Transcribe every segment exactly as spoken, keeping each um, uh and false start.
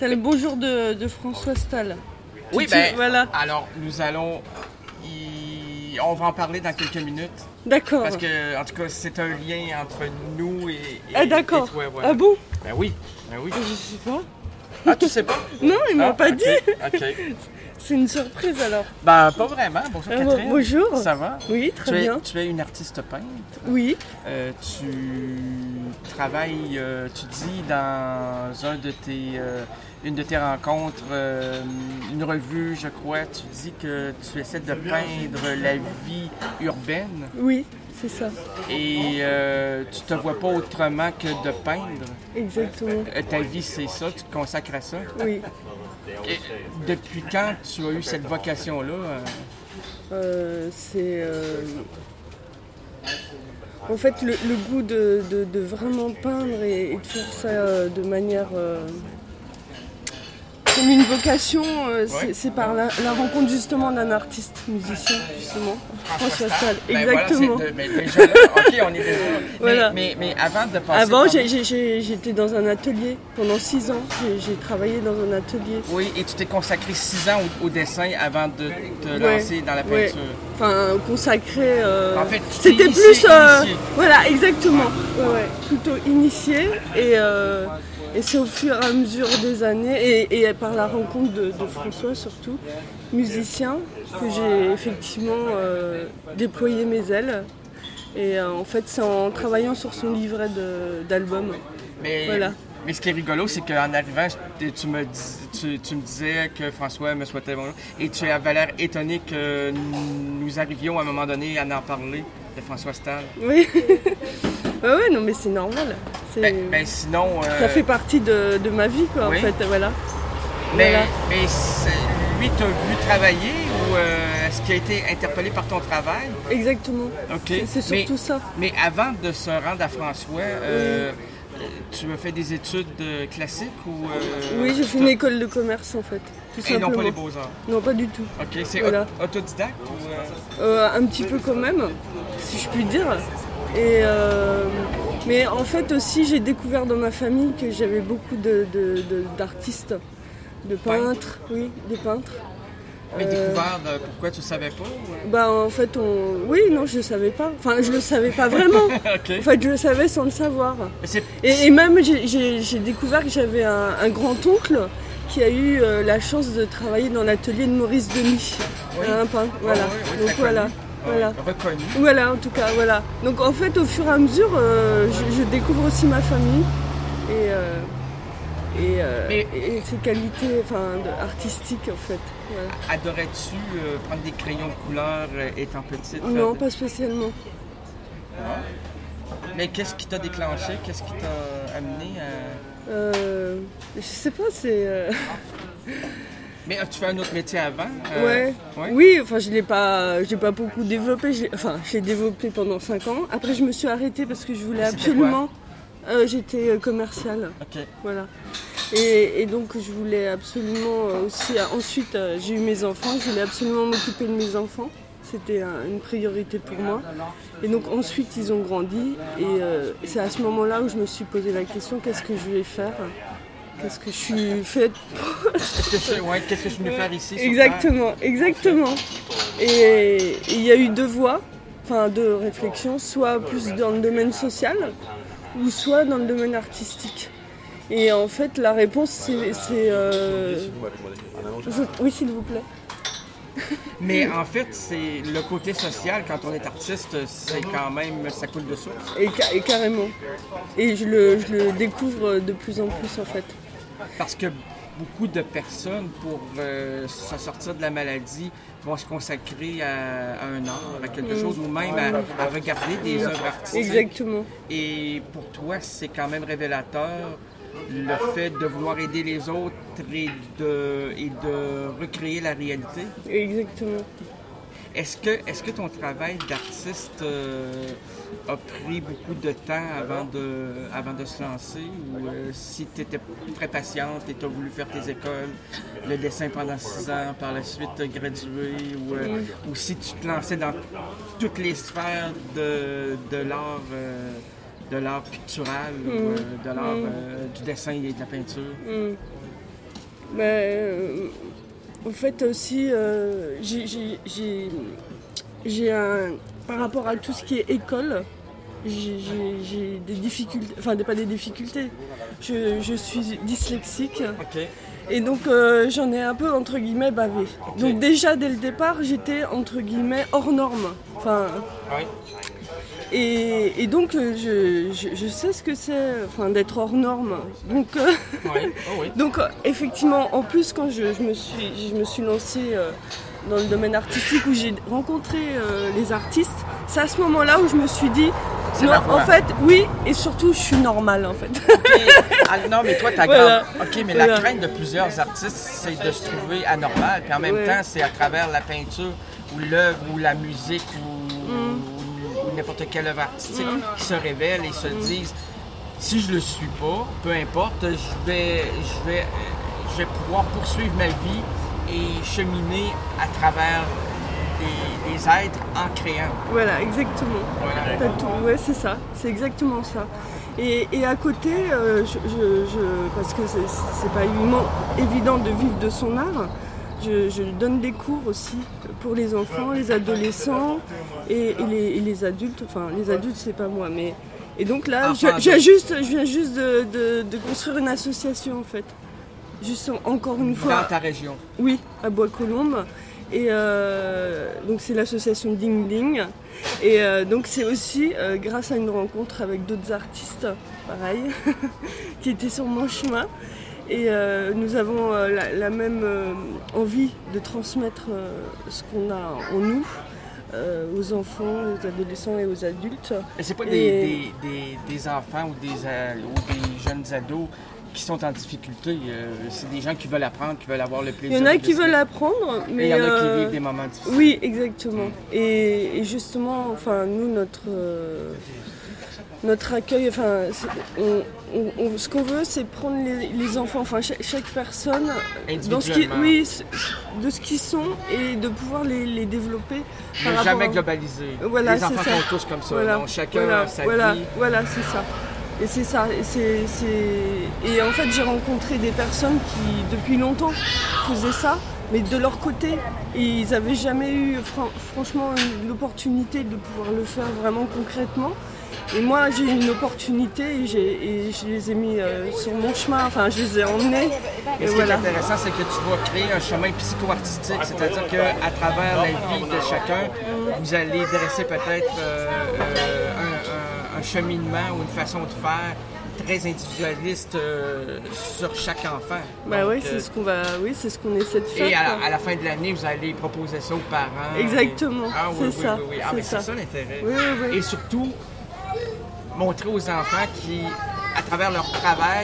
T'as le bonjour de, de François Stahl. Oui, tu, ben, voilà. alors nous allons, y... on va en parler dans quelques minutes. D'accord. Parce que, en tout cas, c'est un lien entre nous et, et, ah, d'accord. et toi. Voilà. Ah bon? Ben oui, ben oui. Je sais pas. Ah, tu sais pas? Non, il m'a ah, pas okay, dit. OK. C'est une surprise alors. Ben, pas vraiment. Bonjour, Ah, Catherine. bonjour. Ça va? Oui, très tu bien. Es, tu es une artiste peintre. Oui. Euh, tu travailles, euh, tu dis dans un de tes, euh, une de tes rencontres, euh, une revue, je crois, tu dis que tu essaies de peindre la vie urbaine. Oui, c'est ça. Et euh, tu te vois pas autrement que de peindre. Exactement. Euh, ta vie, c'est ça, tu te consacres à ça. Oui. Et depuis quand tu as eu cette vocation-là? Euh... Euh, c'est... Euh... En fait, le, le goût de, de, de vraiment peindre et, et de faire ça euh, de manière... Euh... Comme une vocation, euh, c'est, ouais. c'est par la, la rencontre justement d'un artiste musicien, justement. François Stahl. Ben Exactement. Voilà, mais déjà là, ok, on est déjà là. Voilà. Mais, mais, mais avant de passer... Avant, j'ai, j'ai, j'étais dans un atelier pendant six ans. J'ai, j'ai travaillé dans un atelier. Oui, et tu t'es consacré six ans au, au dessin avant de te ouais. lancer dans la peinture. Ouais. Enfin, consacré... Euh... En fait, c'était initié, plus... Euh... Initié. Voilà, exactement. Ouais, ouais. Plutôt initié et... Euh... Et c'est au fur et à mesure des années, et, et par la rencontre de, de François surtout, musicien, que j'ai effectivement euh, déployé mes ailes. Et euh, en fait, c'est en travaillant sur son livret de, d'album. Mais, voilà. mais ce qui est rigolo, c'est qu'en arrivant, tu me, dis, tu, tu me disais que François me souhaitait bonjour, et tu avais l'air étonné que nous arrivions à un moment donné à en parler de François Stahl. Oui. Ouais, ouais, non, mais c'est normal. C'est... Ben, ben sinon... Euh... Ça fait partie de, de ma vie, quoi, oui. en fait, voilà. Mais, voilà. mais lui, t'as vu travailler ou euh, est-ce qu'il a été interpellé par ton travail? Exactement. OK. C'est, c'est surtout mais, ça. Mais avant de se rendre à François, euh, oui. tu as fait des études classiques ou... Euh, oui, j'ai fait une école de commerce, en fait. Tout Et simplement. non pas les beaux-arts? Non, pas du tout. OK. C'est voilà. autodidacte ou... Euh... Euh, un petit peu quand même, si je puis dire. Et euh, mais en fait aussi j'ai découvert dans ma famille que j'avais beaucoup de, de, de, d'artistes, de peintres, oui, des peintres. Mais euh, découvert, de, pourquoi tu ne savais pas? Ou... Bah en fait on, oui non je ne savais pas, enfin je le savais pas vraiment. Okay. En fait je le savais sans le savoir. C'est... Et, et même j'ai, j'ai, j'ai découvert que j'avais un, un grand-oncle qui a eu euh, la chance de travailler dans l'atelier de Maurice Denis, oui. un peintre, voilà. Oh, oui, oui, donc voilà. Connu. Voilà. Reconnu. Voilà, en tout cas, voilà. Donc en fait, au fur et à mesure, euh, je, je découvre aussi ma famille et, euh, et, euh, Mais, et ses qualités enfin, de, artistiques, en fait. Voilà. Adorais-tu euh, prendre des crayons de couleur euh, étant petite? Non, pas spécialement. Ah. Mais qu'est-ce qui t'a déclenché? Qu'est-ce qui t'a amené à... Euh, je sais pas, c'est... Euh... Mais as-tu fait un autre métier avant? Euh, ouais. ouais. Oui, enfin je l'ai pas, j'ai pas beaucoup développé. Je enfin, je l'ai développé pendant cinq ans. Après, je me suis arrêtée parce que je voulais C'était absolument. Euh, j'étais commerciale. Ok. Voilà. Et, et donc je voulais absolument aussi. Ensuite, j'ai eu mes enfants. Je voulais absolument m'occuper de mes enfants. C'était un, une priorité pour moi. Et donc ensuite, ils ont grandi. Et euh, c'est à ce moment-là où je me suis posé la question qu'est-ce que je vais faire? Qu'est-ce que je suis faite pour... Qu'est-ce que, ouais, qu'est-ce que je suis venue faire ici? Exactement, exactement. Et il y a eu deux voies, enfin deux réflexions, soit plus dans le domaine social ou soit dans le domaine artistique. Et en fait, la réponse, c'est... c'est euh... Je... Oui, s'il vous plaît. Mais en fait, c'est le côté social, quand on est artiste, c'est quand même, ça coule de source. Et, ca- et carrément. Et je le, je le découvre de plus en plus, en fait. Parce que beaucoup de personnes, pour euh, se sortir de la maladie, vont se consacrer à, à un art, à quelque mmh. chose, ou même à, à regarder des mmh. œuvres artistiques. Exactement. Et pour toi, c'est quand même révélateur le fait de vouloir aider les autres et de, et de recréer la réalité. Exactement. Est-ce que, est-ce que ton travail d'artiste euh, a pris beaucoup de temps avant de, avant de se lancer ou euh, si tu étais très patiente et tu as voulu faire tes écoles, le dessin pendant six ans, par la suite gradué ou, euh, mm. ou si tu te lançais dans toutes les sphères de, de l'art euh, de l'art pictural mm. ou euh, de l'art mm. euh, du dessin et de la peinture? Mm. Ben, euh, en fait aussi, euh, j'ai, j'ai, j'ai, j'ai un... Par rapport à tout ce qui est école, j'ai, j'ai, j'ai des difficultés, enfin pas des difficultés, je, je suis dyslexique. OK. Et donc euh, j'en ai un peu entre guillemets bavé. Okay. Donc déjà dès le départ j'étais entre guillemets hors norme. Enfin, oui. et, et donc je, je, je sais ce que c'est, enfin, d'être hors norme. Donc, euh, oui. Oh, oui. donc effectivement en plus quand je, je, me, suis, je me suis lancée euh, dans le domaine artistique où j'ai rencontré euh, les artistes, c'est à ce moment-là où je me suis dit c'est non, en fait, oui, et surtout, je suis normale, en fait. Okay. Ah, non, mais toi, ta voilà. grande... OK, mais voilà. la crainte de plusieurs artistes, c'est de se trouver anormal. Puis en même ouais. temps, c'est à travers la peinture ou l'œuvre ou la musique ou, mm. ou, ou n'importe quelle œuvre artistique mm. qui se révèlent et se mm. disent si je le suis pas, peu importe, je vais, je vais, je vais pouvoir poursuivre ma vie et cheminer à travers Des, des êtres en créant. Voilà, exactement. Voilà. T'as tout. Ouais, c'est ça. C'est exactement ça. Et, et à côté, euh, je, je, je, parce que c'est, c'est pas évident de vivre de son art, je, je donne des cours aussi pour les enfants, les adolescents et, et, les, et les adultes. Enfin, les adultes, c'est pas moi, mais... Et donc là, enfin, je, je, juste, je viens juste de, de, de construire une association, en fait. Juste encore une fois... Dans ta région? Oui, à Bois-Colombes. Et euh, donc c'est l'association Ding Ding. Et euh, donc c'est aussi euh, grâce à une rencontre avec d'autres artistes, pareil, qui étaient sur mon chemin. Et euh, nous avons euh, la, la même euh, envie de transmettre euh, ce qu'on a en nous euh, aux enfants, aux adolescents et aux adultes. Et c'est pas et... Des, des, des, des enfants ou des, euh, ou des jeunes ados qui sont en difficulté, euh, c'est des gens qui veulent apprendre, qui veulent avoir le plaisir. Il y en a qui veulent apprendre, mais... Et il y en a euh... qui vivent des moments difficiles. Oui, exactement. Et, et justement, enfin, nous, notre, euh, notre accueil, enfin, on, on, on, ce qu'on veut, c'est prendre les, les enfants, enfin, chaque, chaque personne, dans ce qui, oui, de ce qu'ils sont et de pouvoir les, les développer. Ne jamais à... globaliser. Voilà, les enfants ça. sont tous comme ça, voilà, donc chacun voilà, a sa voilà, vie. Voilà, c'est ça. Et c'est ça, et, c'est, c'est... et en fait j'ai rencontré des personnes qui depuis longtemps faisaient ça, mais de leur côté, ils n'avaient jamais eu fran- franchement l'opportunité de pouvoir le faire vraiment concrètement. Et moi j'ai eu une opportunité et, j'ai, et je les ai mis euh, sur mon chemin, enfin je les ai emmenés. Et, et ce voilà. qui est intéressant, c'est que tu vas créer un chemin psycho-artistique, c'est-à-dire qu'à travers la vie de chacun, vous allez dresser peut-être euh, euh, un, un, un cheminement ou une façon de faire très individualiste euh, sur chaque enfant. Bah oui, c'est euh, ce qu'on va, oui, c'est ce qu'on essaie de faire. Et à, à la fin de l'année, vous allez proposer ça aux parents. Exactement. Et... Ah, oui, c'est oui, ça. Oui, oui. Ah, c'est mais ça. c'est ça l'intérêt. Oui, oui, oui. Et surtout, montrer aux enfants qui, à travers leur travail,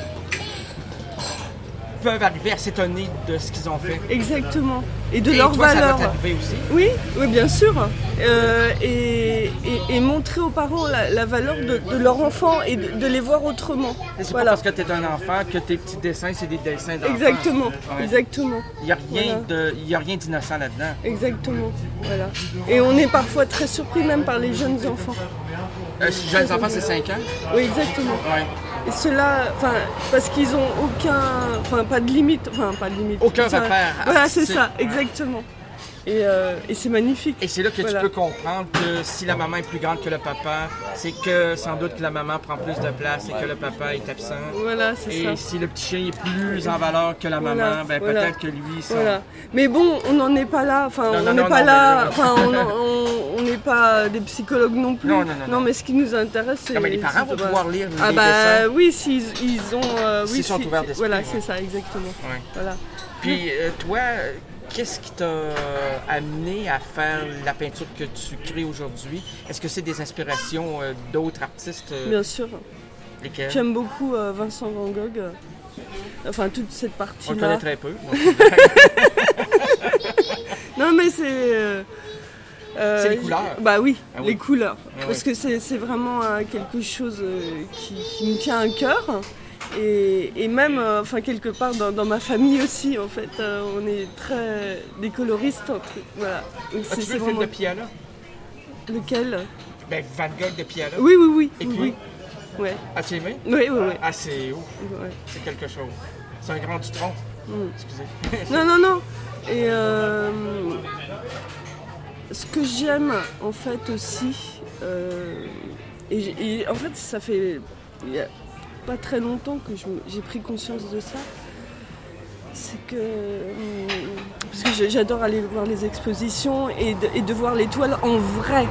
peuvent arriver à s'étonner de ce qu'ils ont fait. Exactement. Et de et leurs toi, valeurs. Ça va t'arriver aussi? Oui, oui, bien sûr. Euh, et, et, et montrer aux parents la, la valeur de, de leur enfant et de, de les voir autrement. Et c'est voilà. pas parce que tu es un enfant que tes petits dessins, c'est des dessins d'enfants. Exactement, ouais. exactement. Il n'y a, voilà. a rien d'innocent là-dedans. Exactement, voilà. Et on est parfois très surpris même par les jeunes enfants. Euh, jeunes enfants, c'est cinq ans? Oui, exactement. Ouais. Et ceux-là, enfin, parce qu'ils ont aucun, enfin, pas de limite, enfin, pas de limite. Aucun repère. Voilà, c'est ça, exactement. Et, euh, et c'est magnifique. Et c'est là que voilà. Tu peux comprendre que si la maman est plus grande que le papa, c'est que sans doute que la maman prend plus de place et que le papa est absent. Voilà, c'est et ça. Et si le petit chien est plus en valeur que la voilà, maman, ben voilà. peut-être que lui... Son... Voilà. Mais bon, on n'en est pas là. Enfin, non, on non, n'est non, pas non, là. Mais... Enfin, on n'est pas des psychologues non plus. Non, non, non, non. non mais ce qui nous intéresse, c'est... Non, mais les parents vont pouvoir lire les ah bah, dessins. Oui, s'ils ils ont... Euh, s'ils oui, sont si, ouverts d'esprit. Voilà, ouais. c'est ça, exactement. Ouais. Voilà. Puis euh, toi... Qu'est-ce qui t'a amené à faire la peinture que tu crées aujourd'hui? Est-ce que c'est des inspirations euh, d'autres artistes? Euh... Bien sûr. Lesquels? J'aime beaucoup euh, Vincent Van Gogh. Enfin, toute cette partie-là. On le connaît très peu. Non, mais c'est... Euh, c'est les couleurs? Bah oui, ah, oui. les couleurs. Ah, Parce oui. que c'est, c'est vraiment euh, quelque chose euh, qui, qui me tient à cœur. Et, et même, euh, enfin quelque part dans, dans ma famille aussi, en fait, euh, on est très des coloristes. Entre, voilà. Donc, c'est, c'est le film de Piala? Lequel? Ben Van Gogh de Piala. Oui, oui, oui. Et oui, puis? Oui. Ouais. As-tu aimé? Oui, oui, oui. Ah, c'est ouf. Ouais. C'est quelque chose. C'est un grand dutron. Mm. Excusez. Non, non, non. Et euh, ce que j'aime en fait aussi, euh, et, j'ai- et en fait ça fait il y a pas très longtemps que je me- j'ai pris conscience de ça, c'est que hum, parce que j'ai- j'adore aller voir les expositions et de, et de voir les toiles en vrai.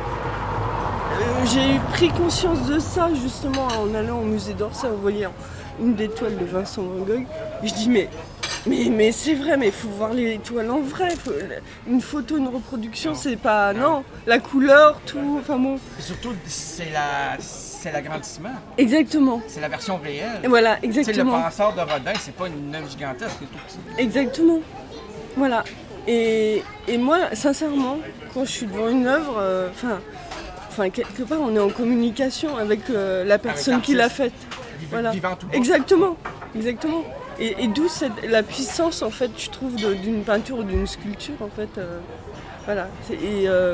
Euh, j'ai eu pris conscience de ça justement en allant au musée d'Orsay, en voyant une des toiles de Vincent Van Gogh. Et je dis mais mais, mais c'est vrai, mais il faut voir les toiles en vrai. Faut- une photo, une reproduction, c'est pas non. La couleur, tout, enfin bon. Et surtout, c'est la, c'est l'agrandissement. Exactement. C'est la version réelle. Et voilà, Tu sais, le exactement. penseur de Rodin, c'est pas une œuvre gigantesque, c'est tout petit. Exactement. Voilà. Et, et moi, sincèrement, quand je suis devant une œuvre, euh, enfin, enfin quelque part, on est en communication avec euh, la personne qui l'a l'artiste. faite. Viv- Voilà. Vivant tout bas. Exactement. Exactement. Et, et d'où cette- la puissance, en fait, je trouve, de- d'une peinture ou d'une sculpture, en fait. euh, voilà. C'est- Et, euh,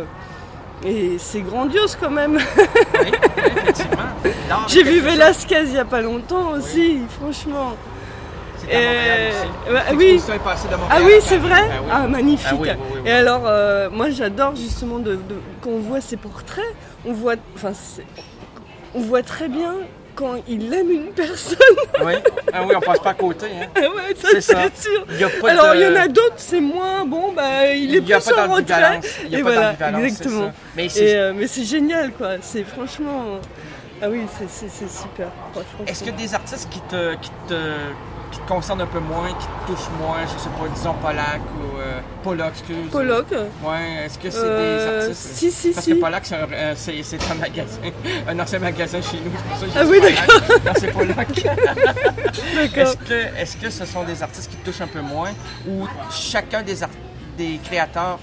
et c'est grandiose quand même. Oui, oui, effectivement. L'art est J'ai vu quelque chose- Velasquez il n'y a pas longtemps aussi, franchement. C'était à Montréal aussi. Euh, ouais, oui. L'exposition est passée de Ah Montréal oui, à c'est Paris. vrai. Ah oui. Ah, magnifique. Ah oui, oui, oui, oui. Et alors, euh, moi, j'adore justement de, de- quand on voit ses portraits, on voit, enfin, c'est- on voit très bien quand il aime une personne. Oui. Ah oui, on passe pas à côté. Hein. Ah ouais, ça C'est c'est ça. sûr. Il y a pas Alors, de- il y en a d'autres, c'est moins bon, bah, il est Il n'y a plus pas en retrait. d'ambivalence. Il n'y a Et pas voilà, d'ambivalence, c'est exactement. ça. Mais c'est- Et, euh, mais c'est génial, quoi. C'est franchement. Ah oui, c'est, c'est, c'est super. franchement. Est-ce que des artistes qui te, qui, te, qui te concernent un peu moins, qui te touchent moins, je sais pas, disons Pollock ou euh, Pollock, excuse. Pollock. Ouais, est-ce que c'est Euh, des artistes? si, si, Parce si. que Pollock, c'est un, euh, c'est, c'est un magasin, un ancien magasin chez nous, c'est pour ça que j'ai Ah dit oui, Pollock. Non, c'est Pollock. D'accord. Est-ce que, est-ce que ce sont des artistes qui te touchent un peu moins ou chacun des, art- des créateurs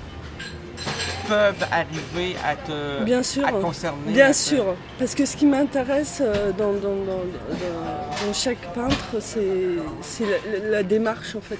peuvent arriver à te, Bien sûr. à te concerner? Bien à te- sûr, parce que ce qui m'intéresse euh, dans, dans, dans, dans- dans chaque peintre, c'est, c'est la, la démarche en fait.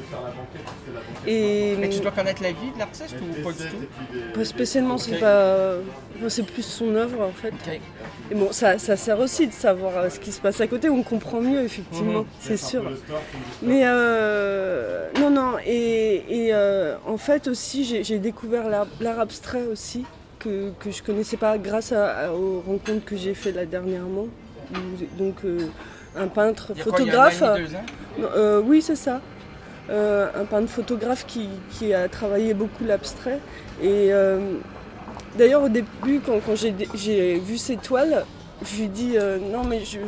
Et Mais tu dois connaître la vie de l'artiste ou pas du tout? pas spécialement, c'est Ok. pas, moi, c'est plus son œuvre en fait. Ok. Et bon, ça, ça sert aussi de savoir euh, ce qui se passe à côté. On comprend mieux effectivement, Mhm. c'est sûr. Mais euh, non, non. Et, et, euh, en fait aussi, j'ai, j'ai découvert l'art, l'art abstrait aussi que que je connaissais pas grâce à- à- aux rencontres que j'ai fait là dernièrement. Où- Donc euh, un peintre, Il y a quoi, photographe. il y a un an et demi, deux ans? Non, euh, oui, c'est ça. Euh, un peintre photographe qui, qui a travaillé beaucoup l'abstrait. Et euh, d'ailleurs, au début, quand, quand j'ai, j'ai vu ces toiles, je lui ai dit euh, non, mais je,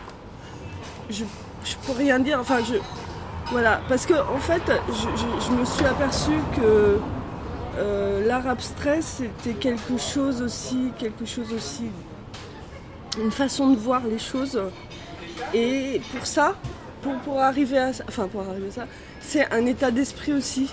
je, je peux rien dire. Enfin, je, voilà. Parce que, en fait, je, je- je me suis aperçue que euh, l'art abstrait, c'était quelque chose aussi, quelque chose aussi, une façon de voir les choses. Et pour ça, pour, pour arriver à ça, enfin pour arriver à ça, c'est un état d'esprit aussi.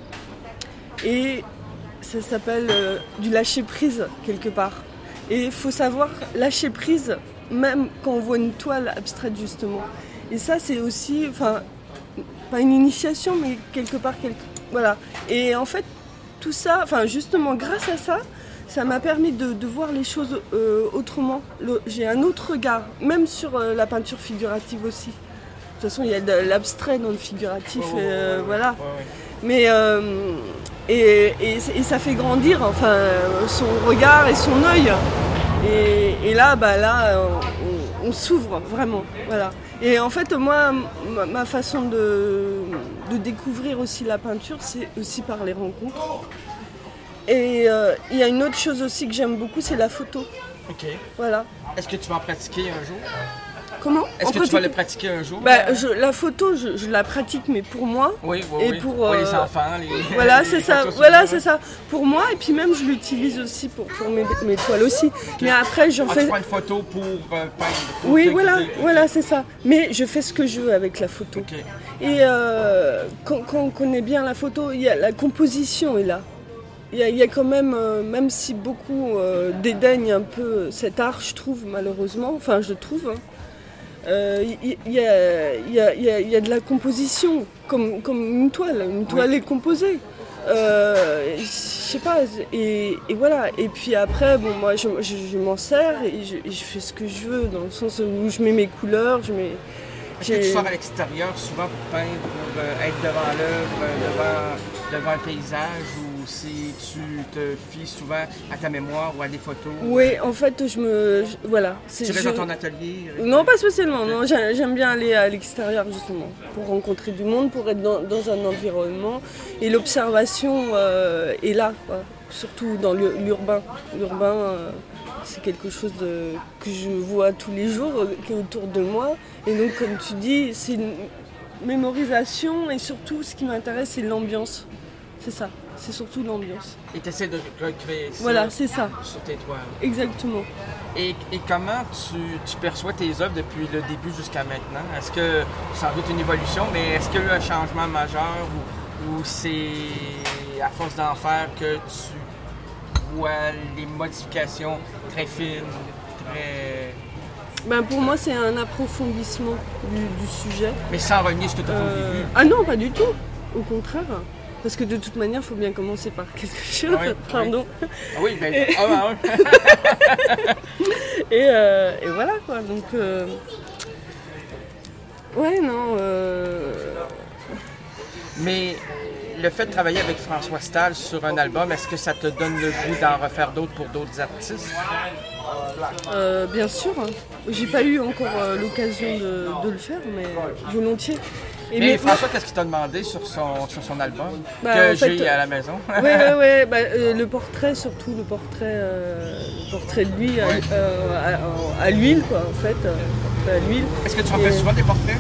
Et ça s'appelle euh, du lâcher prise quelque part. Et il faut savoir lâcher prise même quand on voit une toile abstraite justement. Et ça c'est aussi, enfin, pas une initiation mais quelque part quelque, voilà. Et en fait tout ça, enfin justement grâce à ça, ça m'a permis de, de voir les choses euh, autrement. Le- j'ai un autre regard, même sur euh, la peinture figurative aussi. De toute façon, il y a de l'abstrait dans le figuratif, Ouais, ouais, euh, ouais, ouais. voilà. Ouais, ouais. Mais euh, et, et, et ça fait grandir, enfin, euh, son regard et son œil. Et, et là, bah là, on, on s'ouvre vraiment, voilà. Et en fait, moi, ma, ma façon de, de découvrir aussi la peinture, c'est aussi par les rencontres. Et euh, il y a une autre chose aussi que j'aime beaucoup, c'est la photo. Ok. Voilà. Est-ce que tu vas en pratiquer un jour? Comment Est-ce En que tu vas pratique- le pratiquer un jour? Bah, je- la photo, je, je la pratique, mais pour moi. Oui, oui, et oui. pour, Ouais, les euh, enfants, les... Voilà, les c'est ça. photos Voilà, souvenirs. c'est ça. Pour moi, et puis même, je l'utilise aussi pour, pour mes, mes toiles aussi. Mais après, j'en Ah, fais. tu prends une photo pour euh, peindre? pour Oui, te voilà, guider. voilà, c'est ça. Mais je fais ce que je veux avec la photo. Ok. Et euh, quand, quand on connaît bien la photo, il y a la composition est là. Il y a, il y a quand même, euh, même si beaucoup euh, dédaignent un peu cet art, je trouve malheureusement, enfin je trouve, hein, euh, il il y, a, il y, a, il y a- il y a de la composition, comme, comme une toile. Une toile est composée. Euh, je sais pas, et, et voilà. Et puis après, bon, moi je, je- je m'en sers et je, et je fais ce que je veux, dans le sens où je mets mes couleurs, je mets. Est-ce que tu sors à l'extérieur souvent pour peindre, pour euh, être devant l'œuvre, euh, devant, devant le paysage, ou si tu te fies souvent à ta mémoire ou à des photos? Oui, en fait, je me... je- voilà. c'est- Tu restes je- dans ton atelier? avec- Non, pas spécialement. Non, j'ai- j'aime bien aller à l'extérieur, justement, pour rencontrer du monde, pour être dans, dans un environnement. Et l'observation euh, est là, quoi. Surtout dans le- l'urbain. L'urbain, euh, c'est quelque chose de- que je vois tous les jours, euh, qui est autour de moi. Et donc, comme tu dis, c'est une mémorisation. Et surtout, ce qui m'intéresse, c'est l'ambiance. C'est ça. C'est surtout l'ambiance. Et tu essaies de recréer ça Voilà, c'est ça. sur tes toiles. Exactement. Et, et comment tu, tu perçois tes œuvres depuis le début jusqu'à maintenant? Est-ce que, sans doute une évolution, mais est-ce qu'il y a eu un changement majeur ou, ou c'est à force d'en faire que tu vois les modifications très fines, très... Ben, pour moi, c'est un approfondissement du, du sujet. Mais sans renier ce que tu as Euh, vécu? Ah non, pas du tout. Au contraire. Parce que de toute manière, il faut bien commencer par quelque chose. Oui, Pardon. Ah oui, ben, un à un. Et, euh, et voilà quoi. Donc, euh, ouais, non. euh, Mais le fait de travailler avec François Stahl sur un album, est-ce que ça te donne le goût d'en refaire d'autres pour d'autres artistes? euh, bien sûr. hein. J'ai pas eu encore euh, l'occasion de, de le faire, mais volontiers. Et Mais mais- François, qu'est-ce qu'il t'a demandé sur son, sur son album Bah, que en fait, j'ai à la maison? Ouais, ouais, ouais. Bah, euh, le portrait, surtout le portrait, euh, le portrait de lui à, Ouais. euh, à- à l'huile, quoi, en fait. euh, portrait à l'huile. Est-ce que tu en Et- fais souvent des portraits?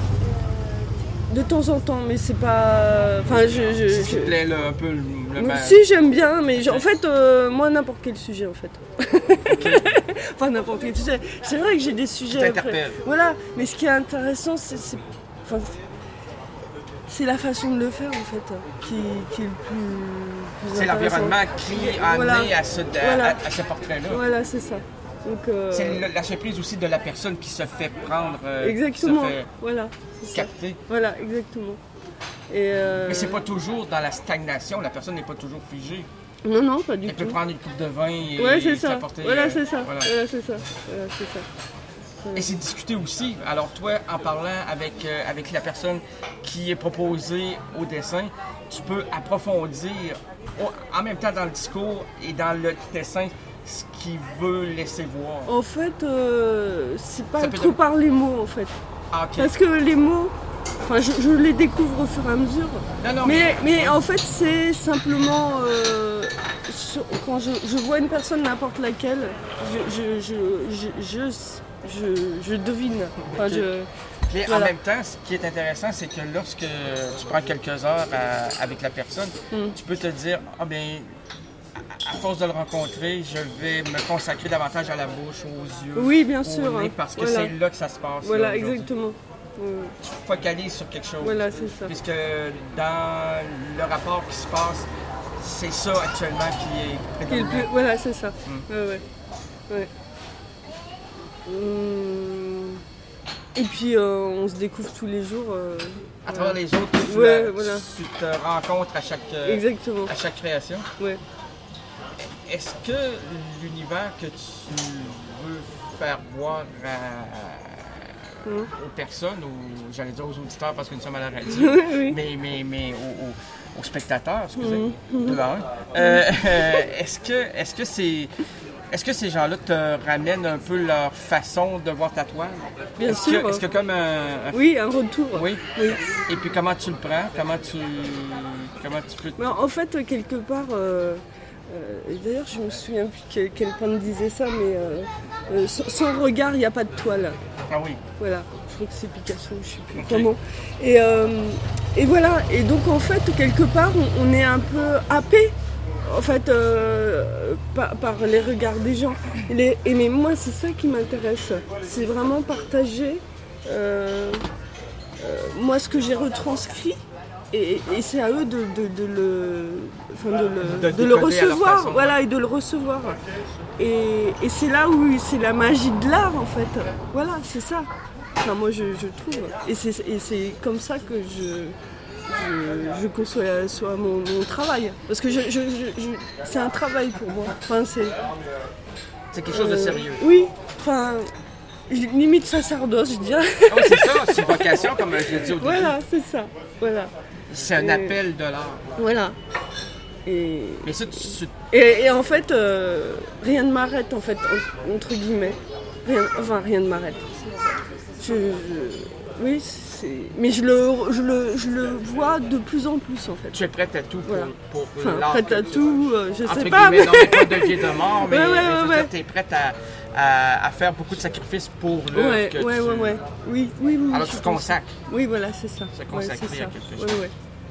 De temps en temps, mais c'est pas. Enfin, je. je, S'il te je- plaît, là, un peu le, le ma- Si, j'aime bien, mais je- en fait, euh, moi, n'importe quel sujet, en fait. Enfin, n'importe quel sujet. C'est vrai que j'ai des sujets. après. t'interpellent. Voilà, mais ce qui est intéressant, c'est. c'est- Enfin, c'est la façon de le faire, en fait, qui, qui est le plus. plus C'est intéressant. l'environnement qui a Voilà. amené à ce, à- Voilà. à- à ce portrait-là. Voilà, c'est ça. Donc, euh, C'est le lâcher prise aussi de la personne qui se fait prendre, euh, exactement. qui se fait Voilà, c'est ça. capter. Voilà, exactement. Et euh, Mais c'est pas toujours dans la stagnation, la personne n'est pas toujours figée. Non, non, pas du Elle tout. peut prendre une coupe de vin et Ouais, c'est se ça. apporter, Voilà, euh, c'est ça. voilà. Voilà, c'est ça. Voilà, c'est ça. Et c'est discuté aussi. Alors toi, en parlant avec, euh, avec la personne qui est proposée au dessin, tu peux approfondir au- en même temps dans le discours et dans le dessin ce qu'il veut laisser voir. En fait, euh, c'est pas Ça peut trop être- par les mots, en fait. Ah, ok. Parce que les mots, enfin, je, je les découvre au fur et à mesure. Non, non, Mais, mais en fait, c'est simplement euh, sur- quand je, je vois une personne, n'importe laquelle, je, je, je, je, je, je, je devine. Enfin, Ok. je, Mais Voilà. en même temps, ce qui est intéressant, c'est que lorsque tu prends quelques heures à- avec la personne, Mm. tu peux te dire, ah bien, à, à force de le rencontrer, je vais me consacrer davantage à la bouche, aux yeux, Oui, bien au sûr, nez, hein. parce que Voilà. c'est là que ça se passe. voilà, là, aujourd'hui. exactement. Euh, Tu focalises sur quelque chose. Voilà, c'est ça. Puisque dans le rapport qui se passe, c'est ça actuellement qui est Qui est le prédominant. plus- Voilà, c'est ça. Mm. Ouais, ouais. Ouais. Hum, Et puis euh, on se découvre tous les jours. euh, À travers les autres, tu, Ouais, la- voilà. tu te rencontres à chaque, euh, Exactement. à chaque création. Ouais. Est-ce que l'univers que tu veux faire voir à- Mhm. aux personnes, ou j'allais dire aux auditeurs parce que nous sommes à la radio, Oui. mais, mais, mais aux, aux- aux spectateurs, excusez, Mhm. deux à un, euh, euh, est-ce que est-ce que c'est est-ce que ces gens-là te ramènent un peu leur façon de voir ta toile? Bien Est-ce sûr. Que, est-ce que comme un, un- Oui, un retour. oui. Oui. Et puis comment tu le prends? Comment tu comment tu peux Mais en fait, quelque part, euh, euh, et d'ailleurs, je me souviens plus quel, quel peintre disait ça, mais euh, euh, sans, sans regard, il n'y a pas de toile. Ah oui. Voilà, je crois que c'est Picasso, je sais plus Ok. comment. Et, euh, et voilà, et donc en fait, quelque part, on, on est un peu happé, en fait, euh, par, par les regards des gens. Et, les- et mais moi, c'est ça qui m'intéresse, c'est vraiment partager euh, euh, moi ce que j'ai retranscrit. Et, et c'est à eux de, de, de le, enfin de le, De de le décoder à leur recevoir, façon. voilà, et de le recevoir. Et, et c'est là où c'est la magie de l'art, en fait. Voilà, c'est ça. Enfin, moi, je, je trouve. Et c'est, et c'est comme ça que je, je, je conçois soit mon, mon travail. Parce que je, je, je- je- c'est un travail pour moi. Enfin, c'est, C'est quelque chose de euh, sérieux. Oui, enfin, limite sacerdoce, je dirais. Oh, c'est ça, c'est une vocation, comme je l'ai dit au début. Voilà, c'est ça. Voilà. C'est un Et- appel de l'art. Voilà. Et, Mais ça, tu, tu- et, et en fait, euh, rien ne m'arrête, en fait, en- entre guillemets. Rien, enfin, rien ne m'arrête. Je, je- oui, c'est, mais je le, je, le, je le vois de plus en plus, en fait. tu es prête à tout pour, Voilà. pour, pour Enfin, l'art. prête que à tu- tout, euh, je Entre sais pas. guillemets, Mais... non, mais pas de vie de mort, mais Ouais, ouais, mais je veux ouais, dire, ouais. t'es prête à, à, à faire beaucoup de sacrifices pour l'œuvre Ouais, que ouais, tu... ouais, ouais. Oui, oui, oui. Alors je tu te pense. consacres. Oui, voilà, c'est ça. Se Ouais, consacrer c'est à ça. quelque Ouais, chose. ouais.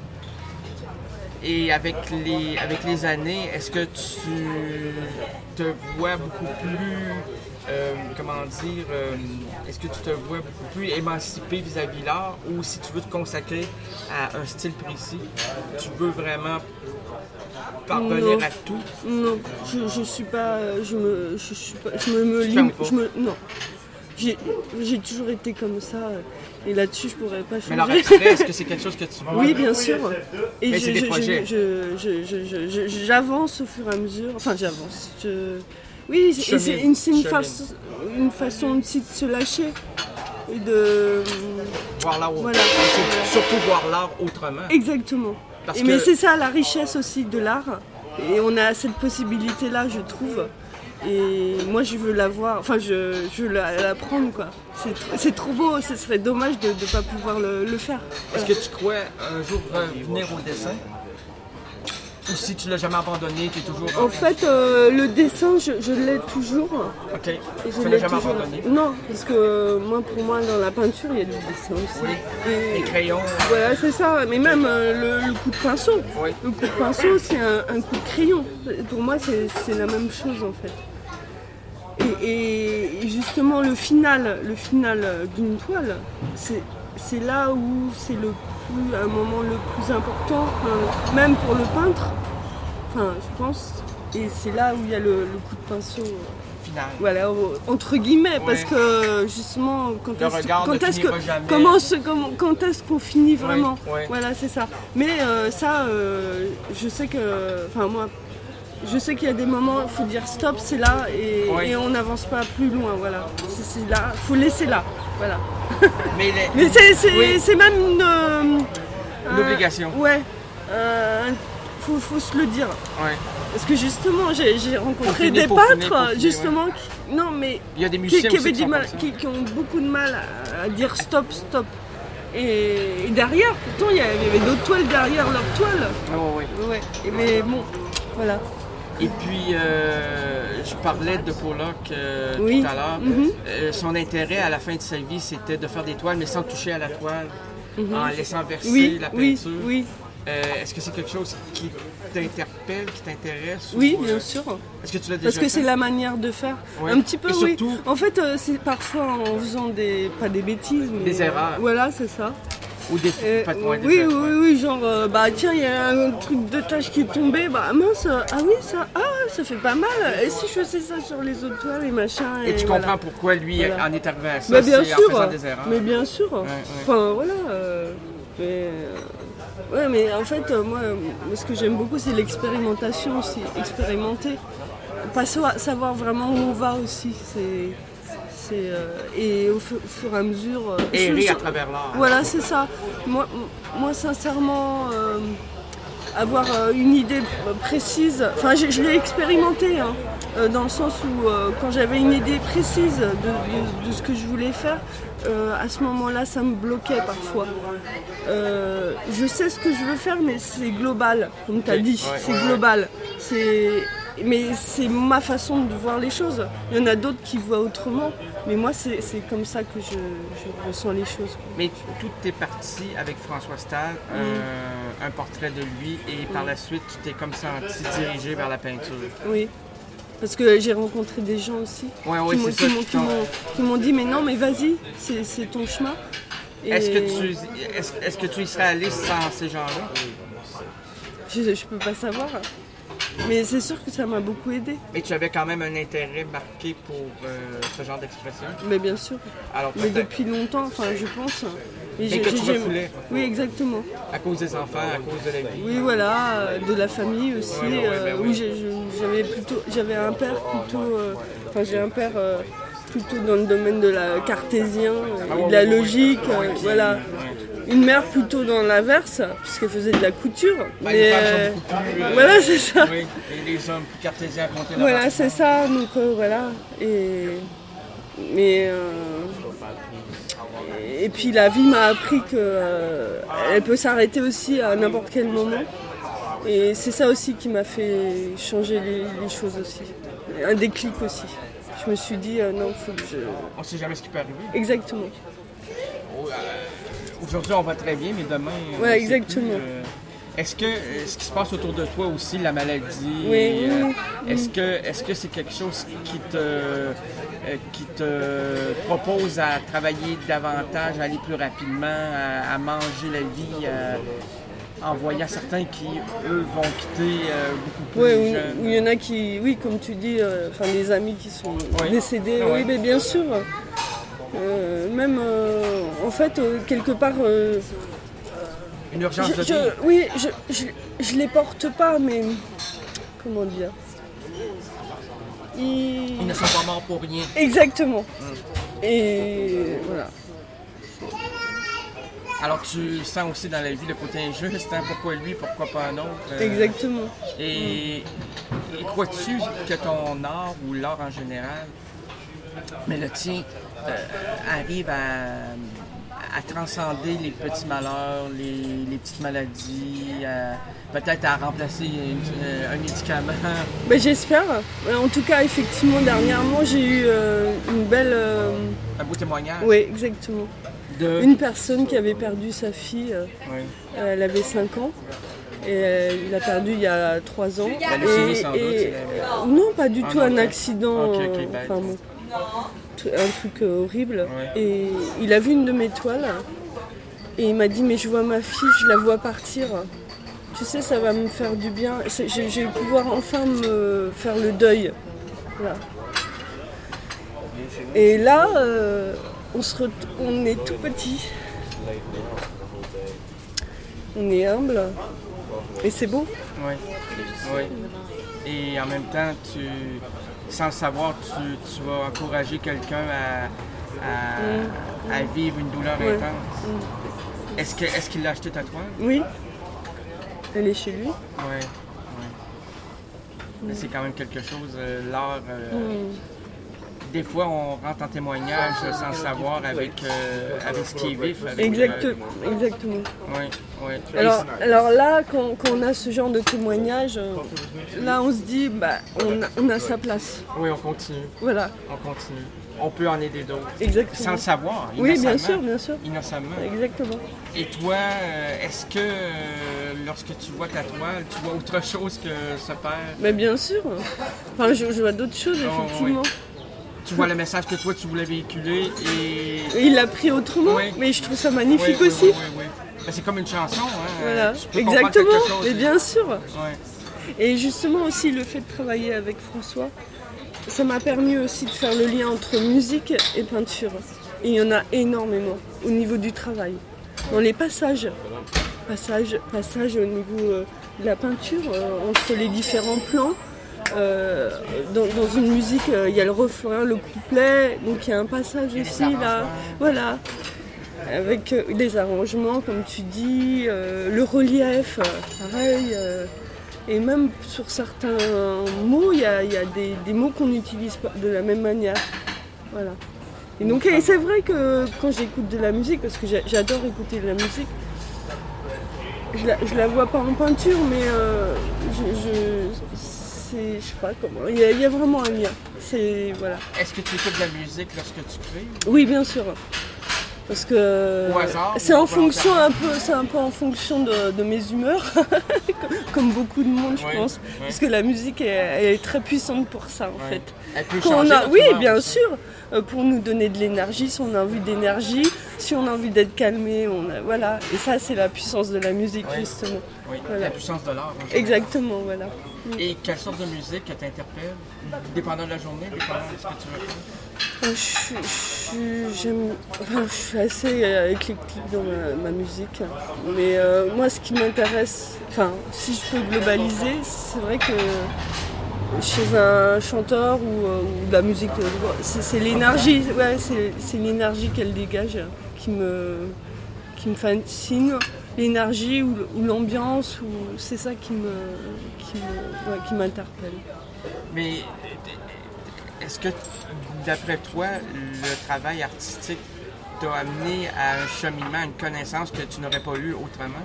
Et avec les, avec les années, est-ce que tu te vois beaucoup plus, euh, comment dire, euh, est-ce que tu te vois beaucoup plus émancipé vis-à-vis de l'art, ou si tu veux te consacrer à un style précis, tu veux vraiment parvenir Non. à tout? Non, je, je suis pas, je me, je suis pas, je me, me Tu te lim- fermes pas. je me, non. J'ai, j'ai toujours été comme ça, euh, et là-dessus je pourrais pas Mais l'art changer. abstrait, est-ce que c'est quelque chose que tu veux? Oui, bien sûr. Et Mais je- c'est des je- projets. je- je- je- je- je- je- j'avance au fur et à mesure. Enfin, j'avance. Je... Oui, c'est, et c'est Chemine, une, c'est une, chemine. façon, une façon aussi de se lâcher et de. Voir l'art autrement. Voilà. Surtout voir l'art autrement. Exactement. Parce Et que- Mais c'est ça la richesse aussi de l'art. Et on a cette possibilité-là, je trouve. Et moi, je veux la voir, enfin, je, je veux la, la prendre, quoi. C'est, tr- c'est trop beau, ce serait dommage de ne pas pouvoir le, le faire. Est-ce que tu crois un jour revenir au dessin? Ou si tu l'as jamais abandonné, tu es toujours... En fait, euh, le dessin, je, je l'ai toujours. OK. Et Tu je l'as l'ai jamais toujours. abandonné? Non, parce que euh, moi, pour moi, dans la peinture, il y a du dessin aussi. Oui. Et- Les crayons. Voilà, c'est ça. Mais même euh, le, le coup de pinceau. Oui. Le coup de pinceau, c'est un, un coup de crayon. Pour moi, c'est, c'est la même chose, en fait. Et, et justement, le final, le final d'une toile, c'est, c'est là où c'est le plus, un moment le plus important, enfin, même pour le peintre. Enfin, je pense. Et c'est là où il y a le, le coup de pinceau. Final. Voilà, au- entre guillemets, parce Ouais. que justement, quand Le est-ce, regard ne quand est-ce finira que, jamais. comment se- comment- quand est-ce qu'on finit vraiment ouais. Voilà, c'est ça. Mais euh, ça, euh, je sais que, enfin moi, je sais qu'il y a des moments, il faut dire stop, c'est là, et, Ouais. et on n'avance pas plus loin. Voilà, c'est, c'est là, faut laisser là. Voilà. Mais, les- Mais c'est, c'est, Oui. c'est même une, euh, Une obligation. un- ouais. Euh, faut, faut se le dire. Ouais. Parce que justement, j'ai, j'ai rencontré finir, des pour peintres, finir, pour finir, justement, qui- non mais Il y a des qui, musiciens qui aussi avaient qui du sont mal, comme ça. qui, qui ont beaucoup de mal à, à dire stop, stop. Et, et derrière, pourtant, il y avait, il y avait d'autres toiles derrière leur toile. Oh, oui. Ouais. Et mais bon, voilà. Et puis, euh, je parlais de Pollock euh, Oui. tout à l'heure. Mhm. Euh, son intérêt à la fin de sa vie, c'était de faire des toiles, mais sans toucher à la toile, en laissant verser Mhm. Oui, la oui, peinture. oui, Euh, est-ce que c'est quelque chose qui t'interpelle, qui t'intéresse? oui, ou, euh, bien sûr. Est-ce que tu l'as déjà Parce que fait? c'est la manière de faire. Ouais. Un petit peu, Et oui. surtout- En fait, euh, c'est parfois en faisant des, pas des bêtises, mais Des erreurs. Voilà, c'est ça. Ou des Euh, pas de loin des oui, erreurs, oui, ouais. oui, genre, euh, bah tiens, il y a un truc de tâche qui est tombé, bah mince, euh, ah oui, ça, ah, ça fait pas mal, et si je faisais ça sur les autres toiles et machin. Et tu voilà. comprends pourquoi lui Voilà. en est arrivé à ça, Mais bien c'est en sûr, faisant des erreurs. mais bien sûr. ouais. Enfin, voilà. euh, mais, euh, ouais, mais en fait, euh, moi, euh, moi, ce que j'aime beaucoup, c'est l'expérimentation aussi, expérimenter. Pas so- savoir vraiment où on va aussi, c'est... c'est, euh, et au, fu- au fur et à mesure... euh, Errer je- à travers l'art. Voilà, c'est ça. Moi, moi sincèrement, euh, avoir euh, une idée précise, enfin, je, je l'ai expérimenté, hein, euh, dans le sens où euh, quand j'avais une idée précise de, de- de ce que je voulais faire, euh, à ce moment-là, ça me bloquait parfois. Euh, je sais ce que je veux faire, mais c'est global, comme tu as Ok, dit, ouais, c'est ouais, global. C'est... Mais c'est ma façon de voir les choses. Il y en a d'autres qui voient autrement, mais moi, c'est, c'est comme ça que je, je ressens les choses. Mais tout est parti avec François Stahl, euh, un portrait de lui, et par la suite, tu t'es comme senti dirigé vers la peinture. Oui, parce que j'ai rencontré des gens aussi Ouais, ouais, qui, m'ont, c'est qui ça, m'ont- qui qui t'ont- m'ont- qui m'ont dit mais non, mais vas-y, c'est, c'est ton chemin. Et Est-ce que tu est-ce, est-ce que tu y serais allé sans ces gens-là? Je, je peux pas savoir, mais c'est sûr que ça m'a beaucoup aidé. Mais tu avais quand même un intérêt marqué pour euh, ce genre d'expression. Mais bien sûr, Alors mais peut-être depuis longtemps, enfin je pense. Mais Et que tu refoulais. Oui, exactement. à cause des enfants, à cause de la vie. Oui, voilà, euh, de la famille aussi. Ouais, ouais, ouais, euh, ben où oui. j'ai- je- j'avais plutôt, j'avais un père plutôt. euh, Enfin, j'ai un père euh, plutôt dans le domaine de la cartésien, Ah, et ouais, de la ouais, ouais, logique, ouais, euh, qui- voilà. ouais. Une mère plutôt dans l'inverse, puisqu'elle faisait de la couture. Ben, mais, les femmes euh, sont beaucoup plus, euh, voilà, c'est ça. Oui, et les hommes plus cartésiens à compter la Voilà, barre. c'est ça. Donc euh, voilà. Et mais euh, et puis la vie m'a appris que euh, elle peut s'arrêter aussi à n'importe quel moment. Et c'est ça aussi qui m'a fait changer les, les choses aussi. Un déclic aussi. Je me suis dit euh, non, il faut que je. On ne sait jamais ce qui peut arriver. Exactement. Aujourd'hui, on va très bien, mais demain. on Ouais, sait exactement. plus, euh, Est-ce que euh, ce qui se passe autour de toi aussi, la maladie, Oui, euh, oui, oui. est-ce que est-ce que c'est quelque chose qui te euh, qui te propose à travailler davantage, à aller plus rapidement, à, à manger la vie, à- en voyant certains qui, eux, vont quitter euh, beaucoup plus Ouais, où, jeunes? où il y en a qui, oui, comme tu dis, euh, enfin des amis qui sont Oui. décédés, Ah oui, ouais. mais bien sûr. Euh, même, euh, en fait, euh, quelque part, euh, Une urgence je, de je- vie. oui, je, je, je les porte pas, mais comment dire Ils- Ils ne sont pas morts pour rien. Exactement. Et voilà. Alors tu sens aussi dans la vie le côté injuste, hein, pourquoi lui, pourquoi pas un autre. euh, Exactement. Et, et crois-tu que ton art, ou l'art en général, mais le tien, euh, arrive à, à transcender les petits malheurs, les, les petites maladies, à- peut-être à remplacer une- euh, un médicament? Ben, j'espère. En tout cas, effectivement, dernièrement, j'ai eu euh, une belle. euh, Un beau témoignage Oui, exactement. de... Une personne qui avait perdu sa fille, euh, Oui. elle avait cinq ans. Et euh, il l'a perdu il y a trois ans. La leucémie, Et- sans doute, et- c'est Non, pas du Ah tout non, un ok. accident. Ok, ok, euh, bête. enfin, bon, t- un truc euh, horrible. Ouais. Et il a vu une de mes toiles. Et il m'a dit, mais je vois ma fille, je la vois partir. Tu sais, ça va me faire du bien. C'est- Je, je vais pouvoir enfin me faire le deuil. Voilà. Et là, euh, on, se ret- on est tout petit. On est humble. Et c'est beau. Oui, oui. Et en même temps, tu, sans le savoir, tu, tu vas encourager quelqu'un à, à, à vivre une douleur Ouais. intense. Est-ce que, est-ce qu'il l'a acheté ta toile? Oui. Elle est chez lui. Oui, oui. Mais c'est quand même quelque chose, euh, l'art. euh, Mm. Des fois, on rentre en témoignage euh, sans le savoir avec, euh, avec ce qui est vif. Avec, Exact- euh, exactement. oui, oui. Alors, alors là, quand, quand on a ce genre de témoignage, euh, là on se dit, bah, on a, on a sa place. Oui, on continue. Voilà, On continue. On peut en aider d'autres. exactement. Sans le savoir. Oui, bien innocemment. sûr, bien sûr. Innocemment. Exactement. Et toi, euh, est-ce que euh, lorsque tu vois ta toile, tu vois autre chose que ce père? Mais bien sûr. Enfin, je, je vois d'autres choses, Oh, effectivement. Tu vois le message que toi tu voulais véhiculer et... Et il l'a pris autrement, Oui. mais je trouve ça Oui, magnifique oui, aussi. oui, oui, oui. Ben, c'est comme une chanson, hein. Voilà, Tu peux comprendre exactement. quelque chose. Mais bien sûr. Ouais. Et justement aussi le fait de travailler avec François, ça m'a permis aussi de faire le lien entre musique et peinture. Et il y en a énormément au niveau du travail. Dans les passages, passages, passages au niveau euh, de la peinture, euh, entre les différents plans. Euh, dans, dans une musique, euh, il y a le refrain, le couplet, donc il y a un passage les aussi là. arrangements. Voilà. Avec euh, les arrangements, comme tu dis, euh, le relief, euh, pareil. euh, et même sur certains mots, il y a, il y a des, des mots qu'on n'utilise pas de la même manière. Voilà. Et donc, et c'est vrai que quand j'écoute de la musique, parce que j'a- j'adore écouter de la musique, je la, je la vois pas en peinture, mais euh, je, je, c'est, je sais pas comment. Il y, a, il y a vraiment un lien. C'est voilà. Est-ce que tu écoutes de la musique lorsque tu crées? Oui, bien sûr. Parce que Au hasard, c'est en ou fonction volontairement? un peu, c'est un peu en fonction de, de mes humeurs, comme beaucoup de monde, je Oui, pense. oui. Parce que la musique, elle, elle est très puissante pour ça, en Ouais. fait. Elle peut Quand on changer a, notre oui, humeur bien aussi. sûr, euh, pour nous donner de l'énergie, si on a envie d'énergie, si on a envie d'être calmé, on a- voilà. Et ça, c'est la puissance de la musique, Oui. justement. Oui, Voilà. la puissance de l'art. en général. Exactement, voilà. Et quelle sorte de musique t'interpelle? Dépendant de la journée, dépendant de ce que tu veux faire. Euh, Je, suis- je suis- j'aime- enfin, je suis assez euh, éclectique dans ma, ma musique. Mais euh, moi, ce qui m'intéresse, enfin, si je peux globaliser, c'est vrai que chez un chanteur ou, euh, ou de la musique, euh, c'est, c'est l'énergie, ouais, c'est, c'est l'énergie qu'elle dégage qui me, qui me fascine, l'énergie ou, ou l'ambiance, ou, c'est ça qui, me, qui, me, ouais, qui m'interpelle. Mais est-ce que, d'après toi, le travail artistique t'a amené à un cheminement, à une connaissance que tu n'aurais pas eu autrement?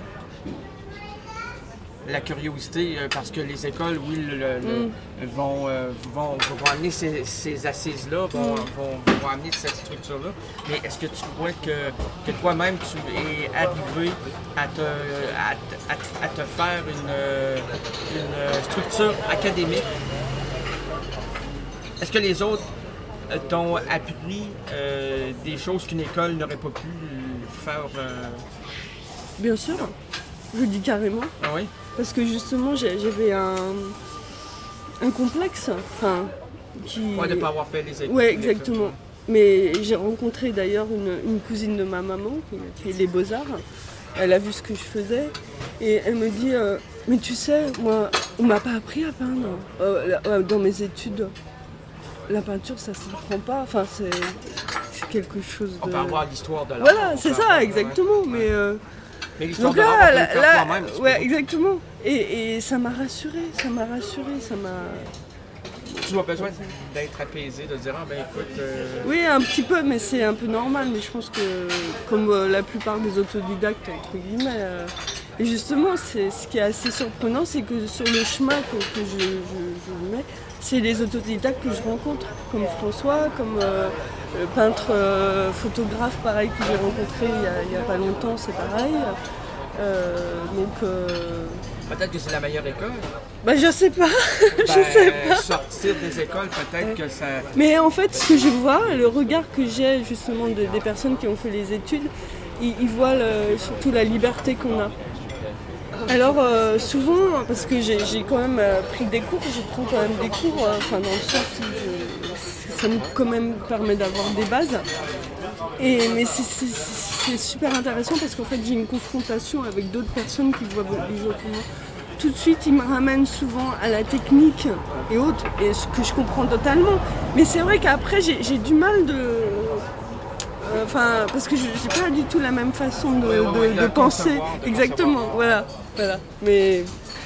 La curiosité, euh, parce que les écoles, oui, le, le, mm. vont, euh, vont, vont amener ces, ces assises-là, vont, mm. vont, vont amener cette structure-là. Mais est-ce que tu crois que, que toi-même, tu es arrivé à te, à, à, à te faire une, une structure académique? Est-ce que les autres t'ont appris euh, des choses qu'une école n'aurait pas pu faire? Euh... Bien sûr, je dis carrément. Ah oui? Parce que justement, j'avais un, un complexe, enfin, qui... Ouais, de ne pas avoir fait les écoles. Ouais, exactement. Mais j'ai rencontré d'ailleurs une, une cousine de ma maman, qui fait les Beaux-Arts. Elle a vu ce que je faisais et elle me dit euh, « Mais tu sais, moi, on m'a pas appris à peindre euh, dans mes études. La peinture, ça ne s'apprend pas. Enfin, c'est, c'est quelque chose de... » On peut avoir l'histoire de l'art. Voilà, c'est ça, exactement. Ouais. Mais... Euh, Mais l'histoire donc de là, l'art, on peut le faire toi-même. Ouais, exactement. Et, et ça m'a rassurée, ça m'a rassurée, ça m'a... Tu as besoin d'être apaisé, de dire, ah ben écoute... Euh... Oui, un petit peu, mais c'est un peu normal. Mais je pense que, comme euh, la plupart des autodidactes, entre guillemets... Euh, et justement, c'est, ce qui est assez surprenant, c'est que sur le chemin que, que je, je, je mets, c'est les autodidactes que je rencontre, comme François, comme euh, le peintre euh, photographe, pareil, que j'ai rencontré il n'y a, a pas longtemps, c'est pareil. Euh, donc... Euh... Peut-être que c'est la meilleure école. Ben, je sais pas. Ben, je sais pas. Sortir des écoles, peut-être ouais. que ça... Mais en fait, ce que je vois, le regard que j'ai justement de, des personnes qui ont fait les études, ils, ils voient le, surtout la liberté qu'on a. Alors euh, souvent, parce que j'ai, j'ai quand même euh, pris des cours, je prends quand même des cours, euh, enfin dans le sens où je, ça me quand même permet d'avoir des bases. Et, mais c'est, c'est, c'est super intéressant parce qu'en fait j'ai une confrontation avec d'autres personnes qui voient les jeux autrement. Tout de suite ils me ramènent souvent à la technique et autres, et ce que je comprends totalement. Mais c'est vrai qu'après j'ai, j'ai du mal de... Enfin, euh, parce que je n'ai pas du tout la même façon de, ouais, ouais, de, de penser. De exactement, concevoir. voilà, voilà. Mais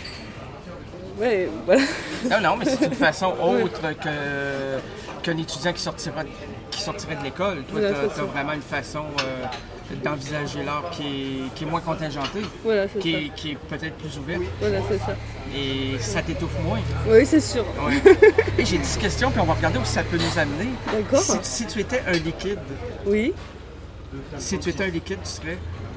ouais, voilà. Non, non, mais c'est une façon autre ouais. que qu'un étudiant qui sortirait, qui sortirait de l'école. Toi, voilà, tu as vraiment une façon euh, d'envisager l'art qui est, qui est moins contingentée, voilà, qui, est, qui est peut-être plus ouverte. Voilà, c'est ça. Et ça t'étouffe moins. Oui, c'est sûr. Ouais. Et j'ai dix questions, puis on va regarder où ça peut nous amener. D'accord. Si, si tu étais un liquide, oui. Si tu étais un liquide, tu serais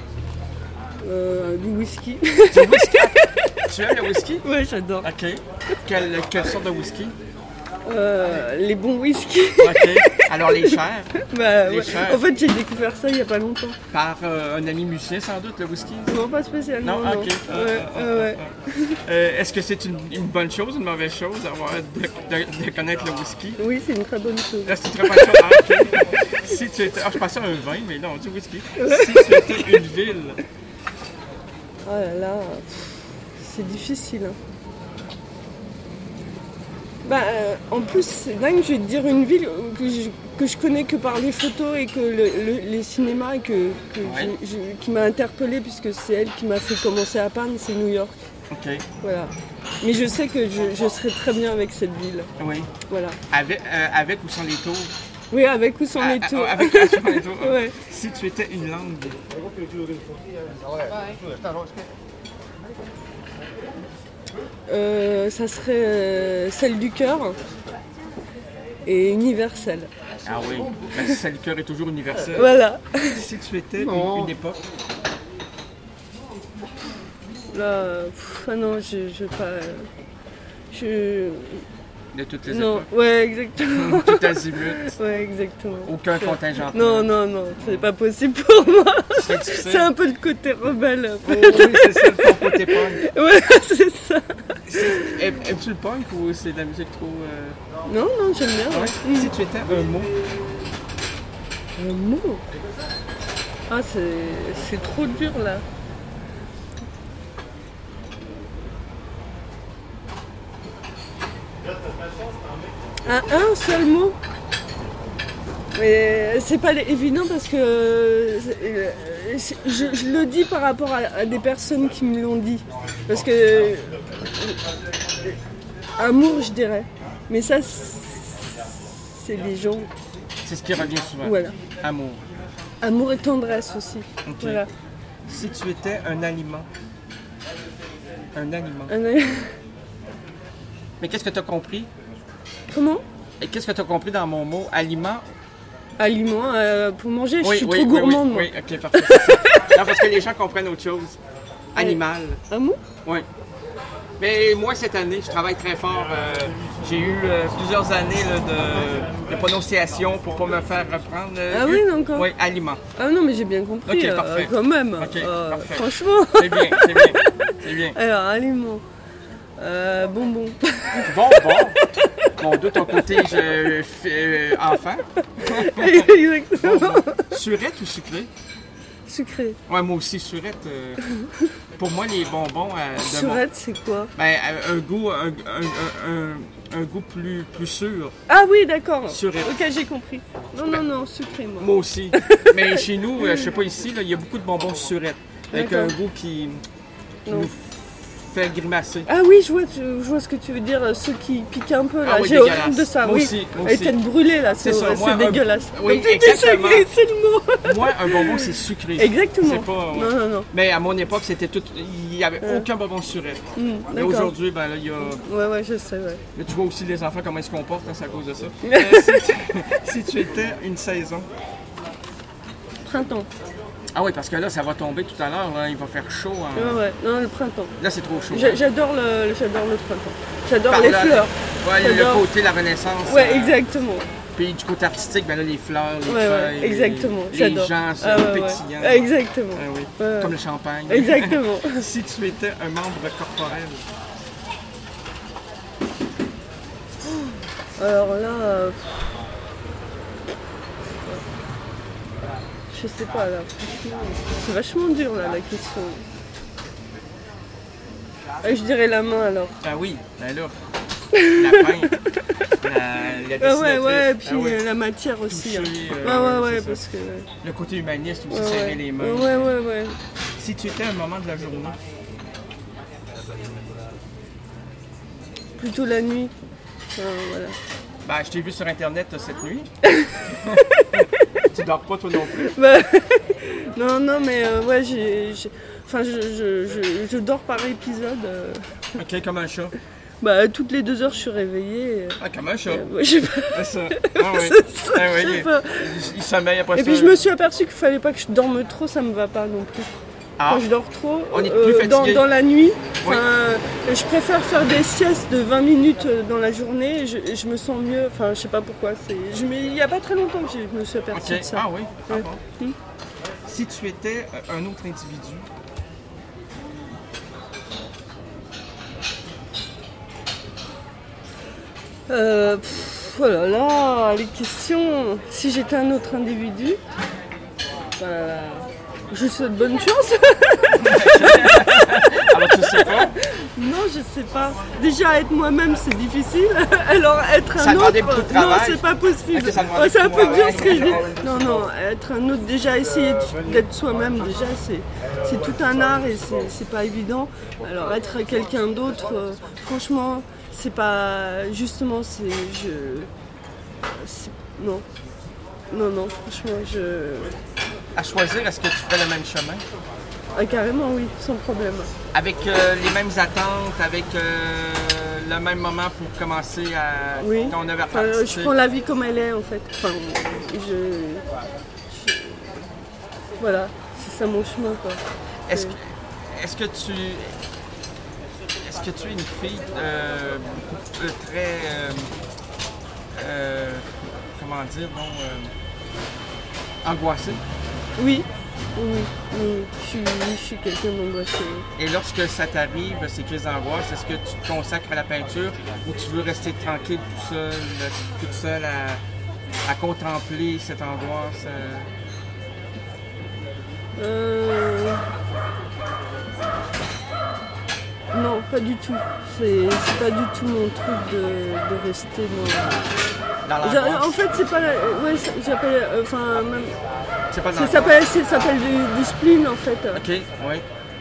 euh, du whisky. Du whisky? Tu aimes le whisky? Oui, j'adore. OK. Quelle, quelle sorte de whisky? Euh, les bons whisky. OK. Alors, les chers. Bah, les ouais. chers. En fait, j'ai découvert ça il n'y a pas longtemps. Par euh, un ami musicien, sans doute, le whisky? Non, pas spécialement. Non, OK. Non. Ouais, ah, euh, ouais. Ah, ah. Euh, est-ce que c'est une, une bonne chose, une mauvaise chose d'avoir, de, de, de connaître le whisky? Oui, c'est une très bonne chose. Ah, c'est une très bonne chose. Ah, OK. Si tu étais... Ah, je pensais à un vin, mais non, du whisky. Si tu étais une ville... Oh là là, c'est difficile. Hein. Bah, euh, en plus, c'est dingue, je vais te dire une ville que je, que je connais que par les photos et que le, le, les cinémas et que, que ouais. je, je, qui m'a interpellée puisque c'est elle qui m'a fait commencer à peindre, c'est New York. Ok. Voilà. Mais je sais que je, je serais très bien avec cette ville. Oui. Voilà. Avec, euh, avec ou sans les tours? Oui, avec ou sans ah, les tours. Avec ou sans les tours. Ouais. Si tu étais une langue. Euh, ça serait euh, celle du cœur et universelle. Ah oui, ben, celle du cœur est toujours universelle. Voilà. Si tu étais une, une époque. Là, pff, ah non, je je pas. Je. De toutes les non, époques. Ouais, exactement. Tout azimut. Ouais, exactement. Aucun contingent. Non, non, non, c'est pas possible pour moi. C'est, c'est un peu le côté rebelle. Oh, oui, c'est ça, le côté punk. Ouais, c'est ça. C'est, aimes-tu le punk ou c'est de la musique trop... Euh... Non, non, j'aime bien. Ouais. Mmh. Si tu étais un mot. Un mot? Ah, c'est, c'est trop dur, là. Un, un seul mot. Mais c'est pas évident parce que euh, c'est- je, je le dis par rapport à, à des personnes qui me l'ont dit. Parce que euh, amour, je dirais. Mais ça, c'est les gens. C'est ce qui revient souvent. Voilà. Amour. Amour et tendresse aussi. Ok. Voilà. Si tu étais un aliment. Un aliment. Un- Mais qu'est-ce que tu as compris? Comment? Et qu'est-ce que tu as compris dans mon mot aliment? Aliment euh, pour manger, je Oui, suis oui, trop oui, gourmande. oui, moi. oui, ok, parfait. c'est ça. Non, parce que les gens comprennent autre chose. Animal. Amour? Oui. Mais moi, cette année, je travaille très fort. Euh, j'ai eu euh, plusieurs années là, de, de prononciation pour pas me faire reprendre. euh, Ah oui, encore? Oui, aliment. Ah non, mais j'ai bien compris. Ok, euh, parfait. quand même. Ok, Euh, parfait. franchement. C'est bien, c'est bien. C'est bien. Alors, aliment. Euh, bonbon. Bon, bon. Bon, de ton côté, je fais euh, enfant. Exactement. Surette ou sucré? Sucré. Ouais, moi aussi, surette. euh, pour moi, les bonbons euh, de mon- Surette, c'est quoi? ben, euh, un goût, un, un- un- un goût plus, plus sûr. Ah oui, d'accord. Surette. Ok, j'ai compris. Non, non, non, sucré, moi. Moi aussi. Mais chez nous, euh, je sais pas ici, là, il y a beaucoup de bonbons surette. Avec un D'accord. goût qui, qui Non. nous fait grimacer. Ah oui, je vois, je, je vois ce que tu veux dire, euh, ceux qui piquent un peu là. Ah oui, J'ai dégueulasse. horreur de ça, Moi oui. aussi, moi Les aussi. têtes brûlées là, c'est C'est ça, ouais, moi, c'est un- dégueulasse. oui, Comme tu dis, c'est exactement. c'est le mot. Moi, un bonbon, c'est sucré. Exactement. C'est pas, ouais. Non, non, non. Mais à mon époque, c'était tout. Il n'y avait aucun bonbon surette. Hum, Mais d'accord. aujourd'hui, ben là, il y a. Ouais, ouais, je sais, ouais. Mais tu vois aussi les enfants comment ils se comportent, hein, c'est à cause de ça. Euh, si, tu, si tu étais une saison. Printemps. Ah oui, parce que là, ça va tomber tout à l'heure, là, il va faire chaud. hein. Ouais, ouais. Non, le printemps. Là, c'est trop chaud. J'a- J'adore le, j'adore le printemps. J'adore Par les là, fleurs. Ouais, le J'adore. côté, la renaissance. Ouais, euh, exactement. Puis du côté artistique, ben là, les fleurs, les Ouais, feuilles, ouais, exactement. les, les J'adore. gens sont Ah, ouais, ouais. pétillants. Exactement. Ah oui, Ouais, ouais. comme le champagne. Exactement. Si tu étais un membre corporel. Alors là, euh, je sais pas là, franchement, c'est vachement dur là la question. Euh, je dirais la main alors. Ah oui, ben là, la peinte, la, la Ah ouais, dessinatrice. ouais, et puis Ah oui. euh, la matière aussi. hein. Toucher, euh, ouais, ouais, ouais, ouais, c'est ça. parce que. Ouais, Le côté humaniste aussi, ouais, serrer ouais. les mains. Ouais, ouais, ouais. Si tu étais un moment de la journée. Plutôt la nuit. Enfin, voilà. Ben, je t'ai vu sur Internet euh, cette nuit. Tu dors pas toi non plus. Bah, non, non, mais euh, ouais, j'ai. j'ai- Enfin, je, je, je, je dors par épisode. euh. Ok, comme un chat. Bah, toutes les deux heures, je suis réveillée. Ah, comme un chat. Euh, ouais, je sais pas. C'est ça. Ah oui. C'est ça, Ah oui, je sais il- pas. Il, il sommeille après Et ça. puis je me suis aperçue qu'il fallait pas que je dorme trop, ça me va pas non plus. Ah, Quand je dors trop, On est euh, plus dans, fatigué. dans la nuit, Oui. enfin, euh, je préfère faire des siestes de vingt minutes euh, dans la journée, et je, et je me sens mieux, enfin je sais pas pourquoi. C'est, je, me- il y a pas très longtemps que je me suis aperçue ok. de ça. Ah oui. Ah Ouais. bon. Hmm. Si tu étais euh, un autre individu. Euh, pff, oh là là, les questions. Si j'étais un autre individu, bah, je souhaite bonne chance. Alors tu sais pas. Non, je sais pas. Déjà être moi-même, c'est difficile. Alors être Ça un demandait autre, beaucoup de non, travail. c'est pas possible. Ok, ça demandait Ouais, c'est un beaucoup de peu dur travail. ce que je dis. Non, non, être un autre, déjà essayer de- d'être soi-même, déjà c'est c'est tout un art et c'est c'est pas évident. Alors être quelqu'un d'autre, euh, franchement, c'est pas justement, c'est je, c'est- non, non, non, franchement, je, À choisir, est-ce que tu ferais le même chemin? ah, carrément oui, sans problème. Avec euh, les mêmes attentes, avec euh, le même moment pour commencer à. Oui. Quand on avait Enfin, reparti, je tu sais. prends la vie comme elle est en fait. Enfin, je, je- voilà, c'est ça mon chemin quoi. Est-ce que, est-ce que tu. Est-ce que tu es une fille euh, beaucoup- euh, très. euh, euh, comment dire, bon. euh, angoissée? Oui, oui, oui, oui. Je suis, je suis quelqu'un d'angoissé. Et lorsque ça t'arrive, ces crises d'angoisse, est-ce que tu te consacres à la peinture ou tu veux rester tranquille tout seul, toute seule à, à contempler cette angoisse? euh? Euh... Non, pas du tout. C'est, c'est pas du tout mon truc de, de rester dans... Dans J'a- l'angoisse? En fait, c'est pas... La... Ouais, ça- j'appelle... euh, Enfin, même... C'est pas dans Ça l'angoisse. s'appelle, ça s'appelle du, du spleen, en fait. OK, oui.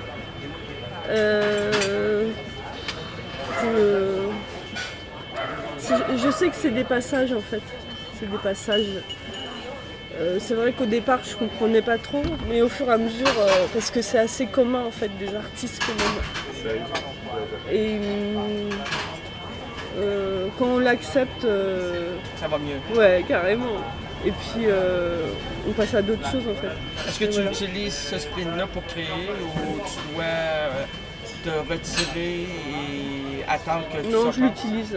Euh, je... c'est- je sais que c'est des passages, en fait. C'est des passages... Euh, c'est vrai qu'au départ, je comprenais pas trop, mais au fur et à mesure, euh, parce que c'est assez commun, en fait, des artistes quand même. Et euh, quand on l'accepte, euh, Ça va mieux. ouais, carrément. Et puis, euh, on passe à d'autres choses, en fait. Est-ce que Et tu voilà. utilises ce spleen-là pour créer ou tu dois euh, te retirer et attendre que tout Non, ça je passe? l'utilise.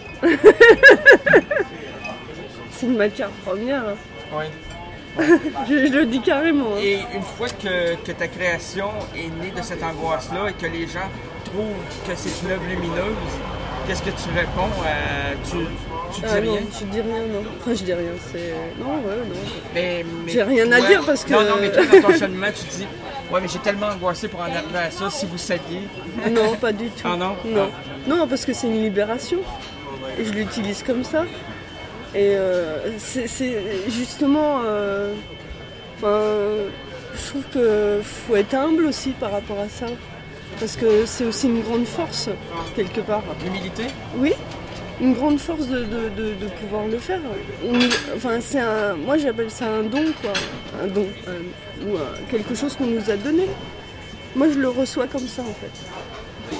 C'est une matière première, hein. Oui. je, je le dis carrément. Hein. Et une fois que, que ta création est née de cette angoisse-là et que les gens trouvent que c'est une œuvre lumineuse, qu'est-ce que tu réponds? Euh, tu, tu dis Ah non, rien? je dis rien, non. Enfin, je dis rien, c'est... Non, ouais, non. Mais, mais J'ai rien à toi- dire parce que- Non, non, mais toi, dans ton cheminement, tu te dis ouais, mais j'ai tellement angoissé pour en arriver à ça, si vous saviez. Non, pas du tout. Ah non? Non, non parce que c'est une libération. Et je l'utilise comme ça. Et euh, c'est, c'est justement... euh, Enfin, je trouve qu'il faut être humble aussi par rapport à ça. Parce que c'est aussi une grande force, quelque part. L'humilité? Oui, une grande force de, de, de, de pouvoir le faire. On- enfin, c'est un, moi j'appelle ça un don, quoi. Un don. un- ou un- quelque chose qu'on nous a donné. Moi je le reçois comme ça en fait.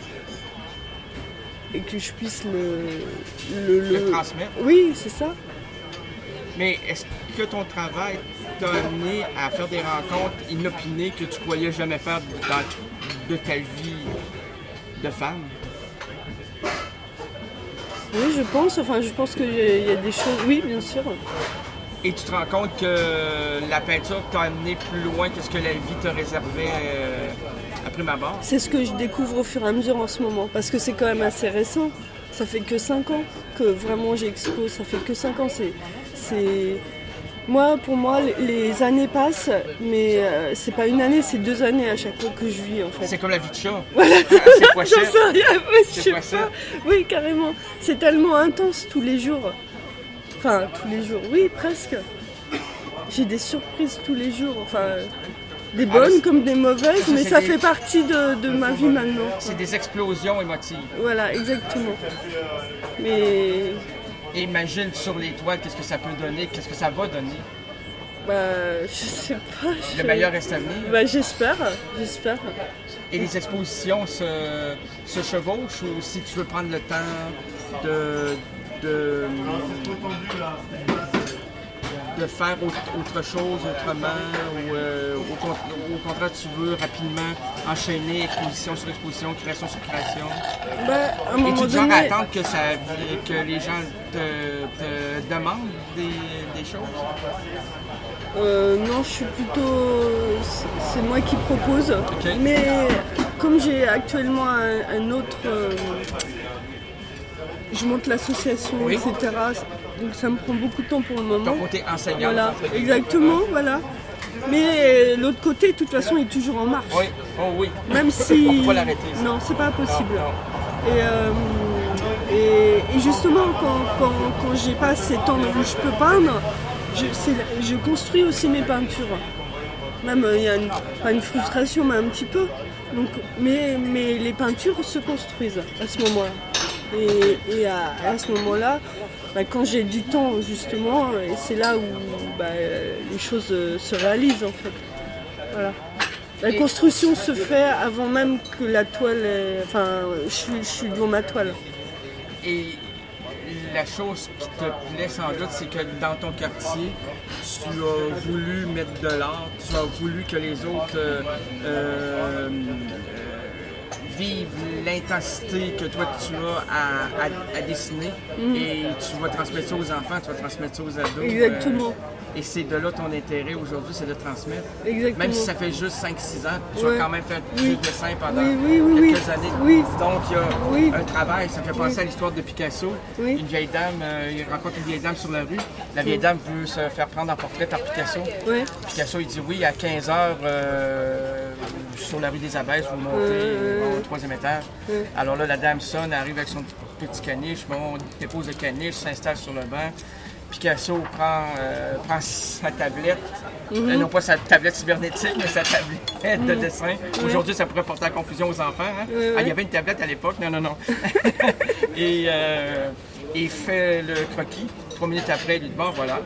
Et que je puisse le... Le, Le transmettre. Oui, c'est ça. Mais est-ce que ton travail t'a amené à faire des rencontres inopinées que tu croyais jamais faire dans, de ta vie de femme? Oui, je pense. Enfin, je pense qu'il y a des choses... Oui, bien sûr. Et tu te rends compte que la peinture t'a amené plus loin que ce que la vie te réservait euh, à prime abord? C'est ce que je découvre au fur et à mesure en ce moment, parce que c'est quand même assez récent. Ça fait que cinq ans que vraiment j'expose, ça fait que cinq ans. C'est, c'est... Moi, pour moi, les- les années passent, mais euh, c'est pas une année, c'est deux années à chaque fois que je vis en fait. C'est comme la vie de chat. C'est quoi J'en sais rien, mais je C'est sais quoi pas. ça? Oui, carrément. C'est tellement intense tous les jours. Enfin, tous les jours, oui, presque. J'ai des surprises tous les jours, enfin, des bonnes mais- comme des mauvaises, ça, mais c'est ça des- fait partie de, de ma vie maintenant. C'est des explosions émotives. Voilà, exactement. Mais Et imagine sur les toiles qu'est-ce que ça peut donner, qu'est-ce que ça va donner. bah, je sais pas. je- Le meilleur reste à venir. Bah, j'espère, j'espère. Et les expositions se, se chevauchent ou si tu veux prendre le temps de, de, de faire autre, autre chose autrement ou euh, au, con- au contraire tu veux rapidement enchaîner exposition sur exposition, création sur création. Bah, à un Et moment tu te genre donné, à attendre que, ça, que les gens te, te demandent des, des choses? euh, non, je suis plutôt. C'est c'est moi qui propose. Ok. Mais comme j'ai actuellement un, un autre. euh, je monte l'association, Oui. et cetera. Donc ça me prend beaucoup de temps pour le moment. Ton côté enseignant. Voilà, exactement, voilà. Mais euh, l'autre côté, de toute façon, est toujours en marche. Oui, oh oui. Même si. On peut pas l'arrêter, ça. Non, c'est pas possible. Non, Et, euh, et, et justement, quand, quand, quand j'ai pas ces temps où je peux peindre, je, c'est- je construis aussi mes peintures. Même il y a une, pas une frustration, mais un petit peu. Donc, mais, mais les peintures se construisent à ce moment-là. Et, et à, à ce moment-là, bah, quand j'ai du temps justement, et c'est là où bah, les choses euh, se réalisent en fait. Voilà. La Et- construction se fait avant même que la toile est... Enfin, je suis, je suis devant ma toile. Et la chose qui te plaît sans doute, c'est que dans ton quartier, tu as voulu mettre de l'art, tu as voulu que les autres euh, euh, vivent l'intensité que toi tu as à, à- à dessiner et tu vas transmettre ça aux enfants, tu vas transmettre ça aux ados. Exactement. euh, et c'est de là ton intérêt aujourd'hui, c'est de transmettre. Exactement. Même si ça fait juste cinq six ans, tu Ouais. as quand même fait Oui. du dessin pendant Oui, oui, oui, quelques oui. années. Oui. Donc il y a Oui. un travail, ça me fait penser à l'histoire de Picasso. Oui. Une vieille dame, euh, il rencontre une vieille dame sur la rue. La vieille dame veut se faire prendre en portrait par Picasso. Ouais. Picasso il dit oui à quinze heures, euh, sur la rue des Abbesses, vous montez Euh, au troisième étage. euh. Alors là, la dame sonne, elle arrive avec son petit caniche, bon, on dépose le caniche, s'installe sur le banc. Picasso prend, euh, prend sa tablette, Mm-hmm. euh, non pas sa tablette cybernétique, mais sa tablette mm-hmm. de dessin. Aujourd'hui, ça pourrait porter à confusion aux enfants. Hein? Oui, oui. Ah, il y avait une tablette à l'époque, non, non, non. et euh, il fait le croquis. Trois minutes après, il lui dit, bon, voilà.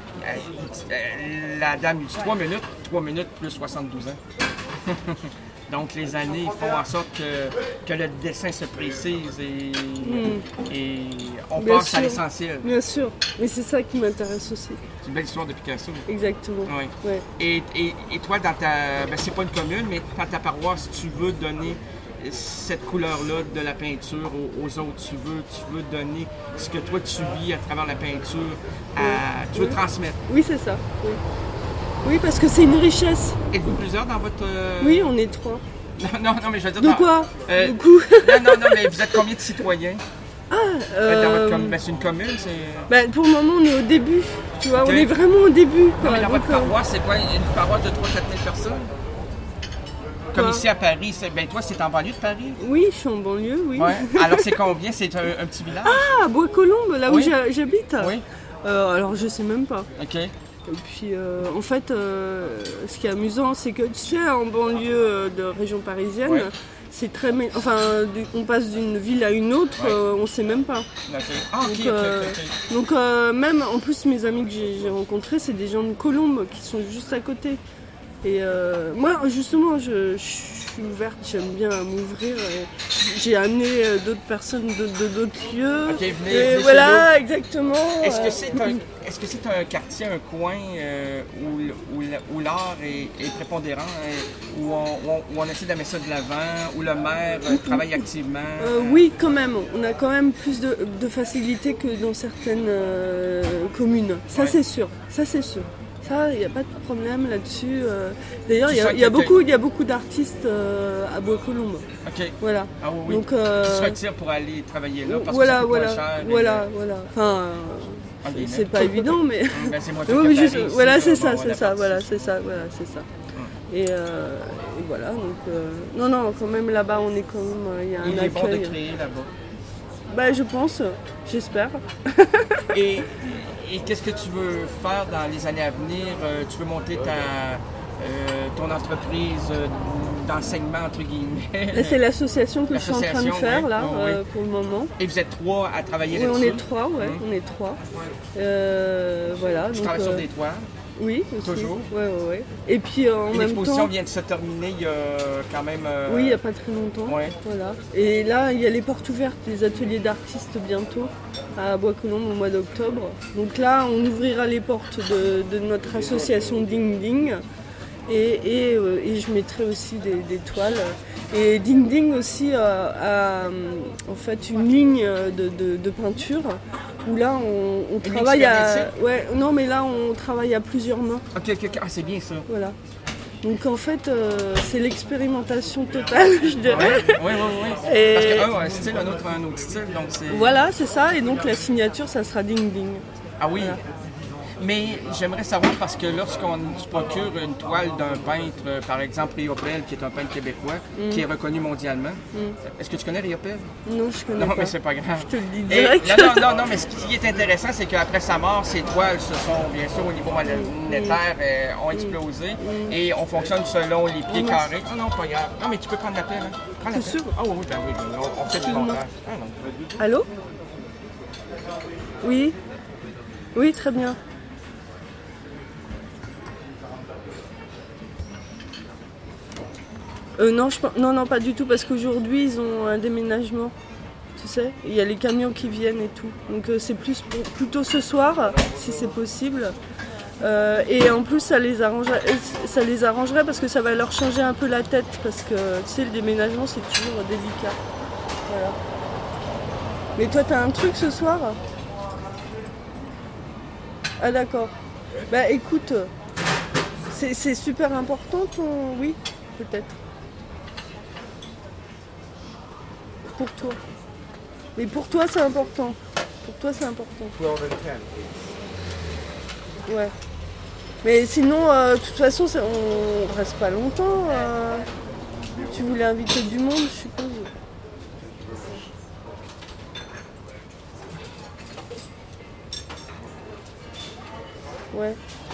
Euh, la dame lui dit, trois minutes, trois minutes plus soixante-douze ans. Donc, les années font en sorte que, que le dessin se précise et, mm. et on Bien passe sûr. à l'essentiel. Bien sûr, mais c'est ça qui m'intéresse aussi. C'est une belle histoire de Picasso. Exactement. Oui. Ouais. Et, et, et toi, dans ta. Ben, c'est pas une commune, mais dans ta paroisse, tu veux donner cette couleur-là de la peinture aux, aux autres. Tu veux, tu veux donner ce que toi tu vis à travers la peinture. À, oui. Tu veux oui. transmettre. Oui, c'est ça. Oui. Oui, parce que c'est une richesse. Êtes-vous plusieurs dans votre. Euh... Oui, on est trois. Non, non, non, mais je veux dire. De dans... quoi euh... Beaucoup. Non, non, non, mais vous êtes combien de citoyens? Ah, euh... dans votre com... ben, c'est une commune, c'est. Ben, pour le moment, on est au début. Tu vois, okay. on est vraiment au début. Quoi. Non, mais dans Donc, votre paroisse, c'est quoi? Une paroisse de trois à quatre mille personnes? Comme quoi? Ici à Paris, c'est... ben toi, c'est en banlieue de Paris? Oui, je suis en banlieue, oui. Ouais. Alors, c'est combien? C'est un, un petit village? Ah, à Bois-Colombes, là oui. où j'habite? Oui. Euh, alors, je sais même pas. OK. Et puis, euh, en fait, euh, ce qui est amusant, c'est que, tu sais, en banlieue de région parisienne, ouais. c'est très... Enfin, on passe d'une ville à une autre, ouais. euh, on sait même pas. Okay. Ah, ok, donc, okay, euh, okay, okay. donc euh, même, en plus, mes amis que j'ai rencontrés, c'est des gens de Colombes qui sont juste à côté. Et euh, moi, justement, je, je suis ouverte, j'aime bien m'ouvrir. J'ai amené d'autres personnes de d'autres lieux. Ok, venez, et venez voilà, exactement. Est-ce que c'est un, est-ce que c'est un quartier, un coin euh, où, où, où l'art est, est prépondérant, hein, où, on, où on essaie d'amener ça de l'avant, où le maire euh, travaille activement? Euh, oui, quand même. On a quand même plus de, de facilité que dans certaines euh, communes. Ça, ouais. c'est sûr. Ça, c'est sûr. Ça, il n'y a pas de problème là-dessus. D'ailleurs, il y, y a beaucoup, il y a beaucoup d'artistes euh, à Bois-Colombes. Ok. Voilà. Ah oui. Donc, euh, qui se retirent pour aller travailler là parce voilà, que ça coûte voilà, moins cher. voilà, et... voilà. Enfin, ah, c'est pas évident, mais. Ben, c'est moins oui, juste, Paris, voilà, c'est bon, ça, c'est ça, voilà, c'est ça, voilà, c'est ça. Hum. Et, euh, et voilà, donc euh, non, non, quand même là-bas, on est quand même, il y a un il accueil. Il est bon de créer là-bas. Ben, je pense, j'espère. et et qu'est-ce que tu veux faire dans les années à venir? Euh, tu veux monter ta, euh, ton entreprise euh, d'enseignement, entre guillemets? C'est l'association que je suis en train de faire, oui. là, oh, euh, oui. pour le moment. Et vous êtes trois à travailler oui, là-dessus? on est trois, ouais, mmh. on est trois. Euh, voilà. Tu donc, travailles euh, sur des toits? Oui, aussi. Toujours? Ouais, ouais, ouais. Et puis euh, en Et même l'exposition temps... vient de se terminer il y a quand même... Euh... Oui, il n'y a pas très longtemps. Ouais. Voilà. Et là, il y a les portes ouvertes, les ateliers d'artistes bientôt, à Bois-Colombes au mois d'octobre. Donc là, on ouvrira les portes de, de notre association Ding Ding. Et, et, euh, et je mettrai aussi des, des toiles. Et Ding Ding aussi euh, a en fait une ligne de, de, de peinture où là on, on travaille à... Ouais, non mais là on travaille à plusieurs mains. Ok, ok, ok. Ah, c'est bien ça. Voilà. Donc en fait euh, c'est l'expérimentation totale, je dirais. Oui, oui, oui. Et... Parce qu'un a un style, un autre a un autre style. Donc c'est... Voilà, c'est ça. Et donc la signature, ça sera Ding Ding. Ah oui. Voilà. Mais j'aimerais savoir, parce que lorsqu'on se procure une toile d'un peintre, par exemple Riopelle, qui est un peintre québécois, mm. qui est reconnu mondialement, mm. est-ce que tu connais Riopelle? Non, je connais non, pas. Non, mais c'est pas grave. Je te le dis direct. Et, non, non, non, non, mais ce qui est intéressant, c'est qu'après sa mort, ses toiles se sont, bien sûr, au niveau monétaire, mm. euh, ont explosé, mm. et on fonctionne selon les pieds mm. carrés. Non, non, pas grave. Non, mais tu peux prendre l'appel. Hein. Prends l'appel. C'est sûr? Ah oui, oui, ben oui, on, on fait du montage. Ah, non. Allô? Oui? Oui, très bien. Euh, non, je, non, non, pas du tout, parce qu'aujourd'hui, ils ont un déménagement, tu sais. Il y a les camions qui viennent et tout. Donc euh, c'est plus pour, plutôt ce soir, si c'est possible. Euh, et en plus, ça les, arrangerait, ça les arrangerait parce que ça va leur changer un peu la tête, parce que, tu sais, le déménagement, c'est toujours délicat. Voilà. Mais toi, t'as un truc ce soir? Ah d'accord. Bah écoute, c'est super important ton... Oui, peut-être. Pour toi. Mais pour toi, c'est important. Pour toi, c'est important. Ouais. Mais sinon, euh, de toute façon, on reste pas longtemps. Euh... Tu voulais inviter du monde, je suppose. Ouais.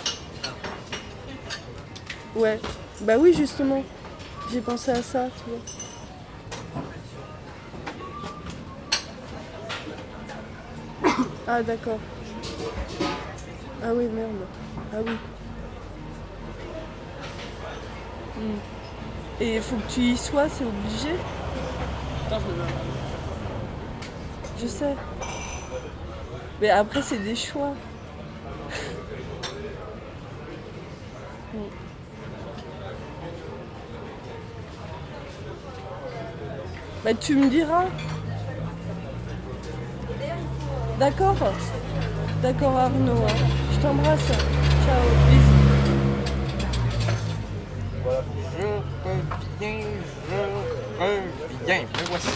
Ouais. Bah oui, justement. J'ai pensé à ça, tu vois. Ah d'accord. Ah oui, merde. Ah oui. Hmm. Et il faut que tu y sois, c'est obligé. Je sais. Mais après, c'est des choix. Hmm. Bah tu me diras. D'accord. D'accord Arnaud. Hein. Je t'embrasse. Ciao. Bisous. Je reviens, je reviens. Me voici.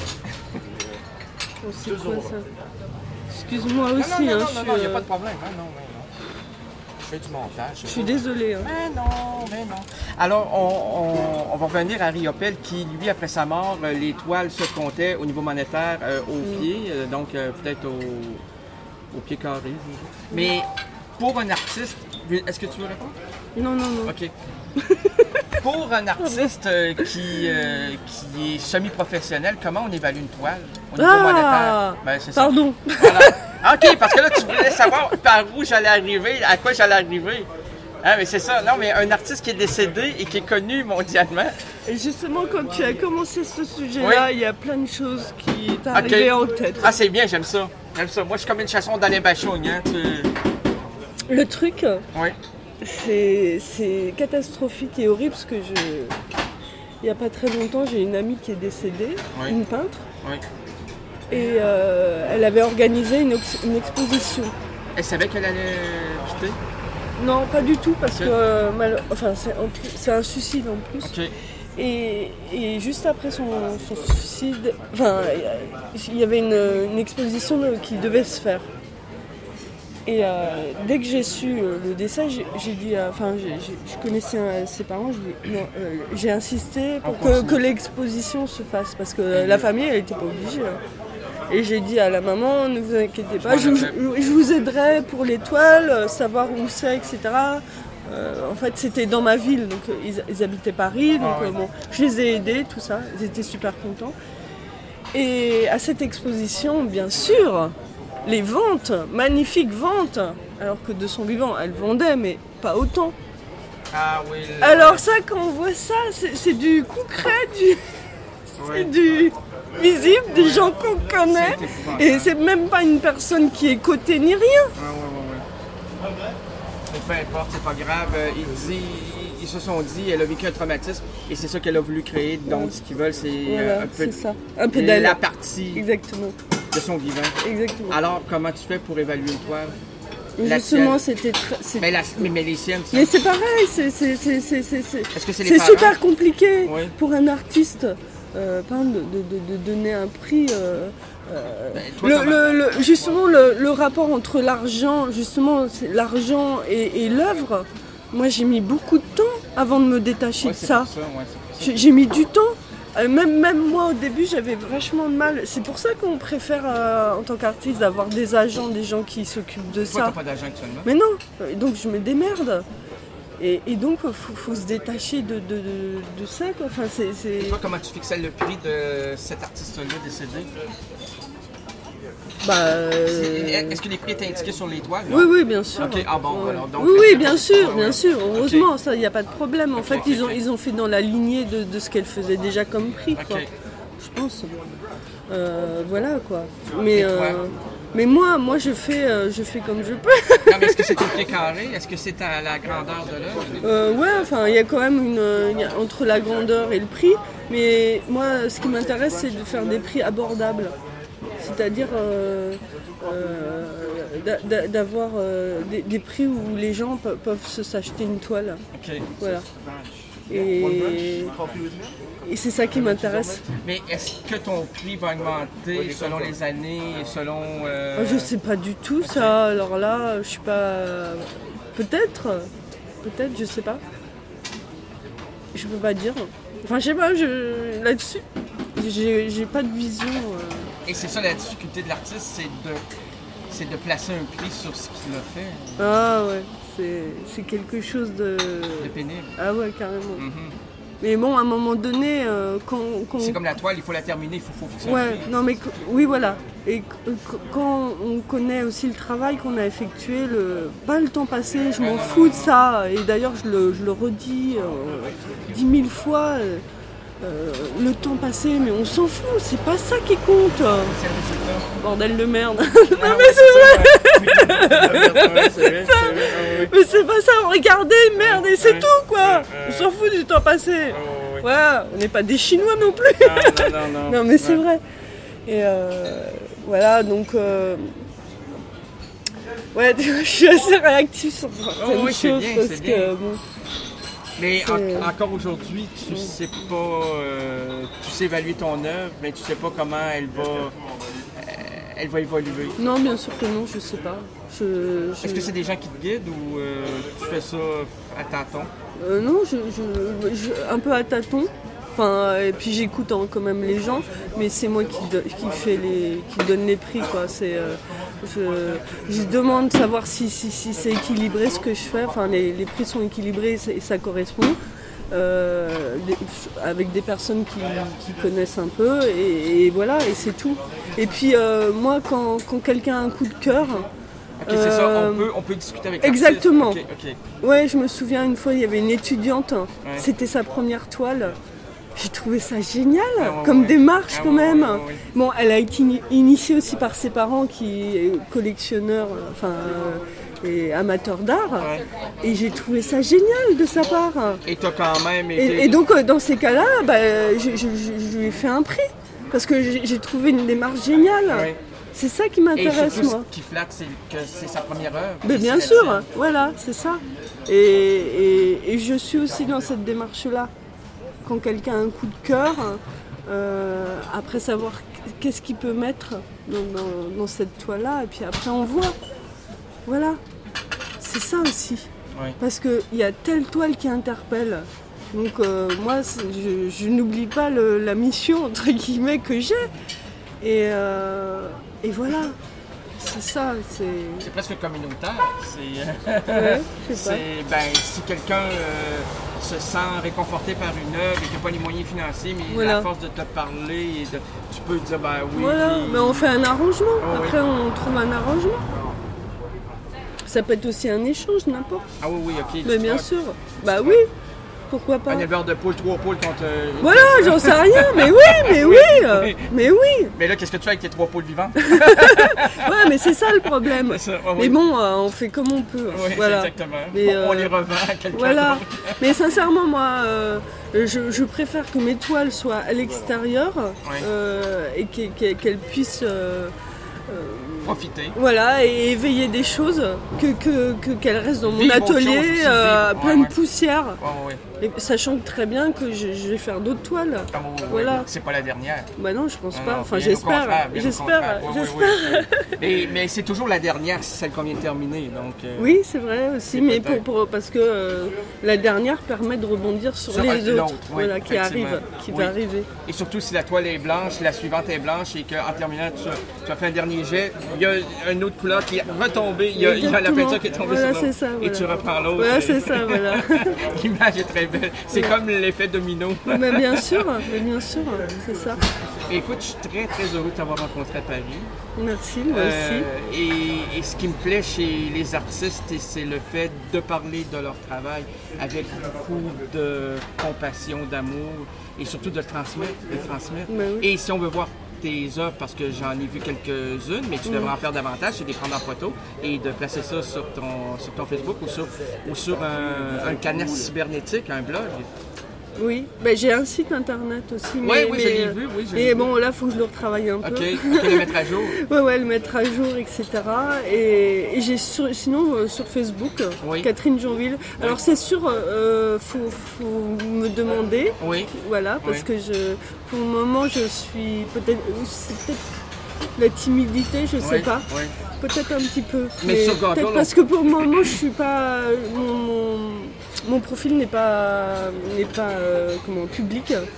Oh, c'est quoi ça? Excuse-moi aussi. Non, non, hein, non, je non, non, il suis, n'y a pas euh, de problème. Hein, non, mais non. Je fais du montage. Je suis désolée. Hein. Mais non, mais non. Alors, on, on, on va revenir à Riopelle qui, lui, après sa mort, euh, les toiles se comptaient au niveau monétaire euh, au Mm. pied, euh, donc euh, peut-être au, au pied carré. je veux dire. Mais pour un artiste, est-ce que tu veux répondre? Non, non, non. OK. Pour un artiste euh, qui, euh, qui est semi-professionnel, comment on évalue une toile au niveau Ah, monétaire? Ben, c'est ça. pardon. Voilà. OK, parce que là, tu voulais savoir par où j'allais arriver, à quoi j'allais arriver. Hein, mais c'est ça. Non, mais un artiste qui est décédé et qui est connu mondialement. Et justement, quand tu as commencé ce sujet-là, Oui. il y a plein de choses qui t'arrivaient en tête. Ah, c'est bien, j'aime ça. J'aime ça. Moi, je suis comme une chanson d'Alain Bachung. Hein, tu... Le truc, Oui. c'est c'est catastrophique et horrible parce que je... Il n'y a pas très longtemps, j'ai une amie qui est décédée, Oui. une peintre, Oui. et euh, elle avait organisé une, ex- une exposition. Elle savait qu'elle allait quitter? Non, pas du tout, parce Ok. que euh, mal- enfin, c'est en plus- c'est un suicide en plus. OK. Et, et juste après son, son suicide, enfin, il y avait une, une exposition de- qui devait se faire. Et euh, dès que j'ai su euh, le décès, j'ai j'ai dit, euh, enfin, j'ai- j'ai- je connaissais euh, ses parents, je dis, non, euh, j'ai insisté pour On que, continue. que l'exposition se fasse, parce que euh, la famille, elle n'était pas obligée. hein. Et j'ai dit à la maman, ne vous inquiétez pas, je, m'en je- je vous aiderai pour l'étoile, euh, savoir où c'est, et cetera. Euh, en fait, c'était dans ma ville, donc euh, ils, ils habitaient Paris, donc Ah ouais. euh, bon, je les ai aidés, tout ça, ils étaient super contents. Et à cette exposition, bien sûr, les ventes, magnifiques ventes, alors que de son vivant, elle vendait, mais pas autant. Ah oui. le- Alors ça, quand on voit ça, c'est c'est du concret, du, c'est Oui. du visible, des gens qu'on connaît. C'est épouvantable. Et c'est même pas une personne qui est cotée ni rien. Ouais, ouais, ouais, ouais. Mais peu importe, c'est pas grave. Euh, Ils, dit- ils se sont dit, elle a vécu un traumatisme et c'est ça qu'elle a voulu créer. Donc, ce qu'ils veulent, c'est euh, Voilà, un peu c'est ça. Un peu d'elle. la partie Exactement, de son vivant. exactement. Alors, comment tu fais pour évaluer une toile? Et la justement, tienne. c'était très... c'est- Mais, la- mais, mais les siennes, tu- Mais c'est pareil, c'est c'est- c'est- c'est- c'est- c'est- est-ce que c'est les c'est parents? super compliqué Oui. pour un artiste euh, peintre de, de- de donner un prix. euh, euh, Ben, toi, le, comment- le- le- justement, le, le rapport entre l'argent, justement, c'est l'argent et, et l'œuvre. Moi, j'ai mis beaucoup de temps avant de me détacher Ouais, de c'est ça. pour ça, ouais, c'est pour ça. J'ai j'ai mis du temps. Euh, Même, même moi au début j'avais vachement de mal. C'est pour ça qu'on préfère euh, en tant qu'artiste d'avoir des agents, des gens qui s'occupent de Toi, ça. t'as pas d'argent actuellement? Mais non, euh, donc je me démerde. Et, et donc il faut, faut se détacher de, de, de, de ça quoi. Enfin, c'est, c'est- Toi, comment tu fixais le prix de cet artiste-là décédé? Bah, C'est- euh, Est-ce que les prix étaient indiqués sur les toiles? Oui, oui, bien sûr. Ok, ah bon, Ouais. alors, donc- oui, oui, bien sûr, Ouais, bien ouais. sûr. Heureusement, Ok. ça, il n'y a pas de problème. En Ok, fait, ok, ils ont, ok. ils ont fait dans la lignée de, de ce qu'elle faisait déjà comme prix, quoi. Ok. Je pense. Euh, voilà, quoi. Mais, Et toi? euh, mais moi, moi, je fais, euh, je fais comme je peux. Non, mais est-ce que c'est au pied carré? Est-ce que c'est à la grandeur de l'œuvre? Euh, ouais, enfin, il y a quand même une, il y a- entre la grandeur et le prix. Mais moi, ce qui m'intéresse, c'est de faire des prix abordables. C'est-à-dire euh, euh, d'a- d'a- d'avoir euh, des, des prix où les gens pe- peuvent se s'acheter une toile. Ok. Voilà. Et, et c'est ça qui m'intéresse. Mais est-ce que ton prix va augmenter selon les années et selon. euh, Ah, je sais pas du tout ça. Alors là, je suis pas. Peut-être. Peut-être, je sais pas. Je peux pas dire. Enfin, je sais pas, je, là-dessus, j'ai, j'ai pas de vision. Euh... Et c'est ça la difficulté de l'artiste, c'est de, c'est de placer un prix sur ce qu'il a fait. Ah ouais, c'est, c'est quelque chose de... De pénible. Ah ouais, carrément. Mm-hmm. Mais bon, à un moment donné, euh, quand, quand... C'est comme la toile, il faut la terminer, il faut, faut fixer ouais, un prix. non mais oui, voilà. Et quand on connaît aussi le travail qu'on a effectué, le, pas le temps passé, je m'en ah, fous non, non, de ça. Et d'ailleurs, je le, je le redis euh, dix mille fois. Euh, Euh, le temps passé, mais on s'en fout, c'est pas ça qui compte. C'est le résultat. Bordel de merde. Non, mais c'est vrai. Mais c'est pas ça, regardez, merde, et c'est tout quoi. On s'en fout du temps passé. Voilà, on n'est pas des Chinois non plus. Non, non, non, non. Non mais c'est vrai. Et euh, voilà, donc... Euh... Ouais, je suis assez réactive sur certaines oh, oui, choses bien, parce que... Bien. Bon, mais en, encore aujourd'hui, tu sais pas, euh, tu sais évaluer ton œuvre, mais tu sais pas comment elle va, euh, elle va évoluer. Non, bien sûr que non, je sais pas. Je, je... Est-ce que c'est des gens qui te guident ou euh, tu fais ça à tâtons? euh, Non, je, je, je, un peu à tâtons. Enfin, et puis j'écoute hein, quand même les gens, mais c'est moi qui, do- qui, fait les, qui donne les prix. Quoi. C'est, euh, je, je demande de savoir si, si, si c'est équilibré ce que je fais. Enfin, les, les prix sont équilibrés et ça, et ça correspond. Euh, les, avec des personnes qui, qui connaissent un peu et, et voilà, et c'est tout. Et puis euh, moi, quand, quand quelqu'un a un coup de cœur... Ok, c'est ça, on peut, on peut discuter avec l'artiste. Exactement. Okay, okay. Ouais, je me souviens une fois, il y avait une étudiante, ouais. C'était sa première toile. J'ai trouvé ça génial, ah, ouais, comme ouais. démarche ah, quand ouais, même. Ouais, ouais, ouais. Bon, elle a été initiée aussi par ses parents qui est collectionneur, enfin, euh, et amateur d'art. Ouais. Et j'ai trouvé ça génial de sa part. Et toi quand même été... et, et donc, dans ces cas-là, bah, je, je, je, je lui ai fait un prix. Parce que j'ai, j'ai trouvé une démarche géniale. Ouais. C'est ça qui m'intéresse, et moi. Ce qui flatte, c'est que c'est sa première œuvre. Mais bien sûr, tienne. Voilà, c'est ça. Et, et, et je suis aussi dans cette démarche-là. Quand quelqu'un a un coup de cœur, euh, après savoir qu'est-ce qu'il peut mettre dans, dans, dans cette toile-là, et puis après on voit. Voilà, c'est ça aussi. Oui. Parce qu'il y a telle toile qui interpelle. Donc euh, moi, je, je n'oublie pas le, la mission, entre guillemets, que j'ai. Et, euh, et voilà. C'est ça, c'est... C'est presque communautaire. C'est, ouais, je sais pas. c'est ben, si quelqu'un euh, se sent réconforté par une œuvre et qu'il n'a pas les moyens financiers, mais voilà. À force de te parler, et de, tu peux dire ben oui. Voilà, puis... mais on fait un arrangement. Oh, Après, oui. on trouve un arrangement. Ça peut être aussi un échange, n'importe. Ah oui, oui, ok. Mais bien sûr. Bah oui. Pourquoi pas? Un éleveur de poules, trois poules contre... Euh, voilà, j'en sais rien, mais oui, mais oui, oui, mais oui. Mais là, qu'est-ce que tu fais avec tes trois poules vivantes? Ouais, mais c'est ça le problème. Ça, oh, mais oui. Bon, euh, on fait comme on peut. Oui, voilà. Exactement. Mais, euh, on les revend à quelqu'un voilà. D'autre. Mais sincèrement, moi, euh, je, je préfère que mes toiles soient à l'extérieur oui. euh, et qu'elles, qu'elles puissent... Euh, euh, profiter. Voilà, et éveiller des choses, que, que, que, qu'elles restent dans mon vivre atelier, aussi, euh, plein ouais, de ouais. poussière. Ouais, ouais. Et, sachant très bien que je, je vais faire d'autres toiles. Ah, ouais, voilà. Ouais, c'est pas la dernière. Bah non, je pense non, pas. Non, enfin, j'espère. J'espère. Ouais, j'espère. Ouais, ouais, ouais. mais, mais c'est toujours la dernière, celle qu'on vient de terminer. Donc, euh, oui, c'est vrai aussi, c'est mais pour, pour, parce que euh, la dernière permet de rebondir sur, sur les autres oui, voilà, qui arrivent, qui oui. va arriver. Et surtout si la toile est blanche, la suivante est blanche et qu'en terminant, tu, tu as fait un dernier jet, il y a une autre couleur qui est retombée, il y a, il y a la peinture qui est tombée voilà, sur l'autre. Ça, voilà. Et tu reprends l'autre. Voilà, c'est ça, voilà. L'image est très belle. C'est ouais. comme l'effet domino. Mais bien sûr, mais bien sûr, c'est ça. Écoute, je suis très très heureux de t'avoir rencontré à Paris. Merci, moi euh, aussi. Et, et ce qui me plaît chez les artistes, c'est le fait de parler de leur travail avec beaucoup de compassion, d'amour et surtout de le transmettre. De le transmettre. Oui. Et si on veut voir tes œuvres, parce que j'en ai vu quelques-unes, mais tu devrais mmh. en faire davantage, c'est de les prendre en photo et de placer ça sur ton, sur ton Facebook ou sur, ou sur un, un canal cybernétique, un blog. Oui, ben, j'ai un site internet aussi. Oui, mais, oui, mais, je l'ai vu. Oui, je et l'ai bon, vu. là, il faut que je le retravaille un peu. Ok, tu peux le mettre à jour. Oui, ouais, le mettre à jour, et cetera. Et, et j'ai sur, sinon euh, sur Facebook, oui. Catherine Jonville. Oui. Alors c'est sûr, il euh, faut, faut me demander. Oui. Voilà, parce oui. que je, pour le moment, je suis peut-être, c'est peut-être la timidité, je ne sais oui. pas. Oui. Peut-être un petit peu. Mais, mais sur Google, parce que pour le moment, je suis pas. Mon, mon, mon profil n'est pas, n'est pas euh, comment, public.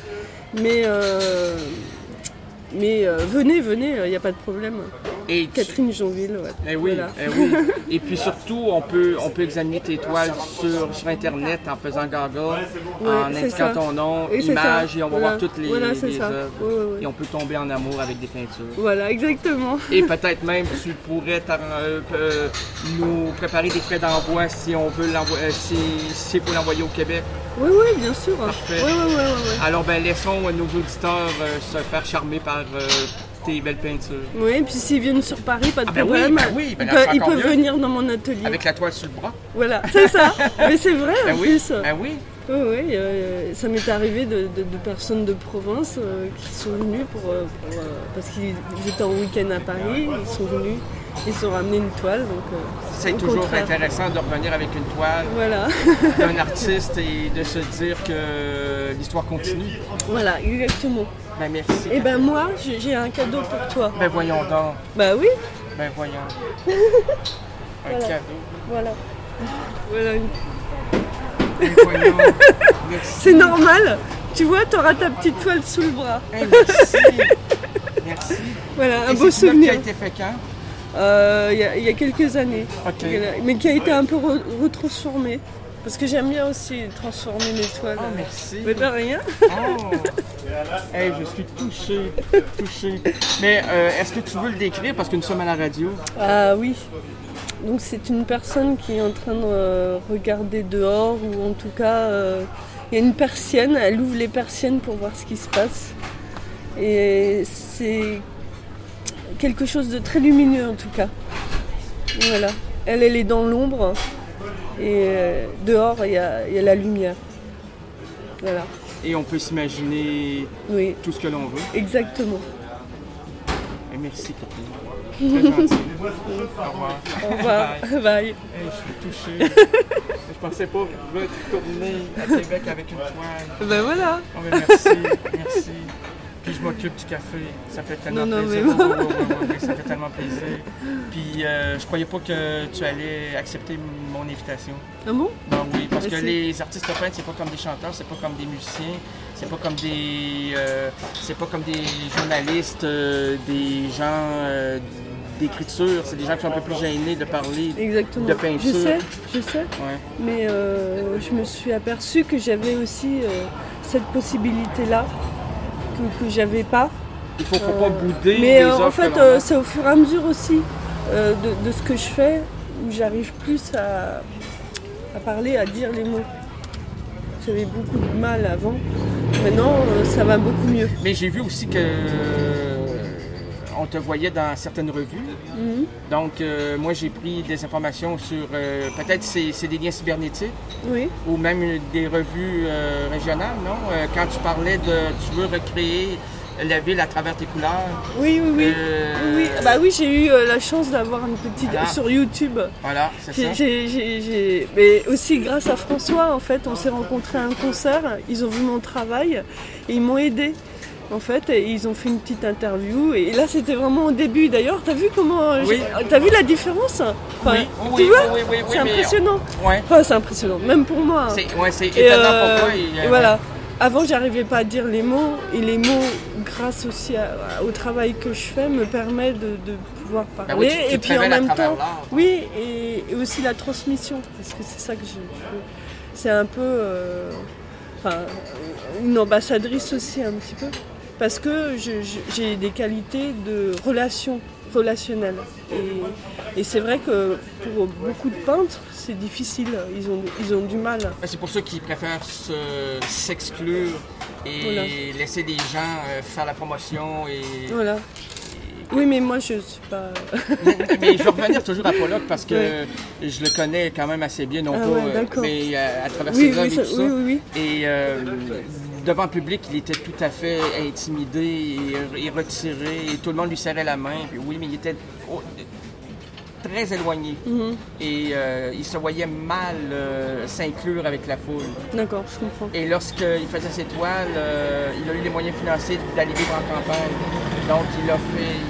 Mais, euh, mais euh, venez, venez, il n'y a pas de problème. Et Catherine Jonville, ouais. Eh oui, Voilà. eh oui. Et puis surtout, on peut, on peut examiner tes toiles sur, sur Internet en faisant Google, Ouais, en c'est indiquant ça. ton nom, Et c'est image, ça. et on va Voilà. voir toutes les, Voilà, c'est les ça. œuvres. Ouais, ouais, ouais. Et on peut tomber en amour avec des peintures. Voilà, exactement. Et peut-être même tu pourrais t'en- euh, euh, nous préparer des frais d'envoi si on veut l'envoyer, euh, si, si c'est pour l'envoyer au Québec. Oui, oui, bien sûr. Parfait. Oui, oui, oui, oui. Alors ben laissons euh, nos auditeurs euh, se faire charmer par euh, tes belles peintures. Oui, et puis s'ils viennent sur Paris, pas de Ah ben oui, problème. ben oui, ben ils là, peuvent, c'est ils encore peuvent mieux. venir dans mon atelier. Avec la toile sur le bras. Voilà, c'est ça. Mais c'est vrai Ben en oui, plus. ben oui. Oui, oui, euh, ça m'est arrivé de, de- de personnes de province euh, qui sont venues pour, euh, pour, euh, parce qu'ils ils étaient en week-end à Paris, ils sont venus, ils ont ramené une toile. Donc, euh, C'est au toujours contraire. intéressant de revenir avec une toile Voilà, d'un artiste et de se dire que l'histoire continue. voilà, exactement. Ben merci. Et ben moi, j'ai j'ai un cadeau pour toi. Ben voyons donc. Bah oui, Ben voyons. Un Voilà. cadeau. voilà. Voilà une- Ben voyons. Merci. C'est normal. Tu vois, t'auras ta petite toile sous le bras. Hey, merci. Merci. Voilà, un Et beau c'est une œuvre qui a souvenir. été fait quand? Euh, Il y, a- il y a quelques années. Ok. Mais qui a été un peu re- retransformé. Parce que j'aime bien aussi transformer mes toiles. Oh, merci. Mais de rien. Oh. Hey, je suis touché, touché. Mais euh, est-ce que tu veux le décrire parce que nous sommes à la radio? Ah oui. Donc c'est une personne qui est en train de euh, regarder dehors, ou en tout cas, euh, il y a une persienne, elle ouvre les persiennes pour voir ce qui se passe. Et c'est quelque chose de très lumineux en tout cas. Voilà. Elle, elle est dans l'ombre, et euh, dehors, il y a, il y a la lumière. Voilà. Et on peut s'imaginer Oui, tout ce que l'on veut. exactement. Et merci, Catherine. Très gentil. Au revoir. Au revoir. Bye. Hey, je suis touché. Je pensais pas retourner à Québec avec une toile. Ben voilà. Oh, mais merci, merci. Puis je m'occupe du café. Ça fait tellement Non, non, plaisir. mais Oui, oui, oui, oui, oui, ça fait tellement plaisir. Puis euh, je croyais pas que tu allais accepter mon invitation. Ah bon? Ben oui, parce que Merci. les artistes peintres, c'est pas comme des chanteurs, c'est pas comme des musiciens, c'est pas comme des, euh, c'est pas comme des journalistes, euh, des gens euh, d'écriture. C'est des gens qui sont un peu plus gênés de parler Exactement. de peinture. Je sais, je sais. Ouais. Mais euh, je me suis aperçue que j'avais aussi euh, cette possibilité-là, que, que j'avais pas. Il faut, faut pas bouder Mais les euh, offres en fait, que l'on euh, a. c'est au fur et à mesure aussi euh, de, de ce que je fais, où j'arrive plus à, à parler, à dire les mots. J'avais beaucoup de mal avant. Maintenant, euh, ça va beaucoup mieux. Mais j'ai vu aussi que euh, on te voyait dans certaines revues. Mhm. Donc, euh, moi, j'ai pris des informations sur euh, peut-être c'est, c'est des liens cybernétiques Oui. ou même une- des revues euh, régionales, non? Euh, quand tu parlais de tu veux recréer la ville à travers tes couleurs. Oui, oui, oui. Euh, Oui, oui. Bah oui, j'ai eu euh, la chance d'avoir une petite Voilà. sur YouTube. Voilà, c'est J'ai- ça. j'ai- j'ai- j'ai- Mais aussi grâce à François, en fait, on s'est rencontrés à un concert, ils ont vu mon travail et ils m'ont aidé. En fait, et ils ont fait une petite interview et là c'était vraiment au début. D'ailleurs, t'as vu comment, j'ai- Oui. t'as vu la différence? Enfin, Oui, oui, tu oui, vois, oui, oui, oui, c'est mais- impressionnant. Ouais. Enfin, c'est impressionnant, même pour moi. hein. C'est, ouais, c'est Et, étonnant euh, pour toi. et, euh, et voilà. Avant, j'arrivais pas à dire les mots, et les mots, grâce aussi à- au travail que je fais, me permet de, de pouvoir parler. Ben oui, tu- tu et te puis en révèles à même travers temps, l'art. oui, et, et aussi la transmission, parce que c'est ça que je. C'est un peu, euh, enfin, une ambassadrice aussi un petit peu, parce que je- je- j'ai des qualités de relation, relationnelle. Et, et c'est vrai que pour beaucoup de peintres, c'est difficile. Ils ont, ils ont du mal. Ben, c'est pour ça qu'ils préfèrent se- s'exclure et Voilà. laisser des gens euh, faire la promotion. Et... Voilà. Oui, mais moi, je suis pas. Mais je vais revenir toujours à Pollock parce que je le connais quand même assez bien, non Ah pas, ouais, euh, d'accord. mais euh, à travers Oui, ses œuvres oui, et ça- tout ça. oui, oui, oui. Et euh, devant le public, il était tout à fait intimidé et, et retiré et tout le monde lui serrait la main. Puis oui, mais il était oh, très éloigné Mhm. et euh, il se voyait mal euh, s'inclure avec la foule. D'accord, je comprends. Et lorsqu'il faisait ses toiles, euh, il a eu les moyens financiers d'aller vivre en campagne. Donc il a fait,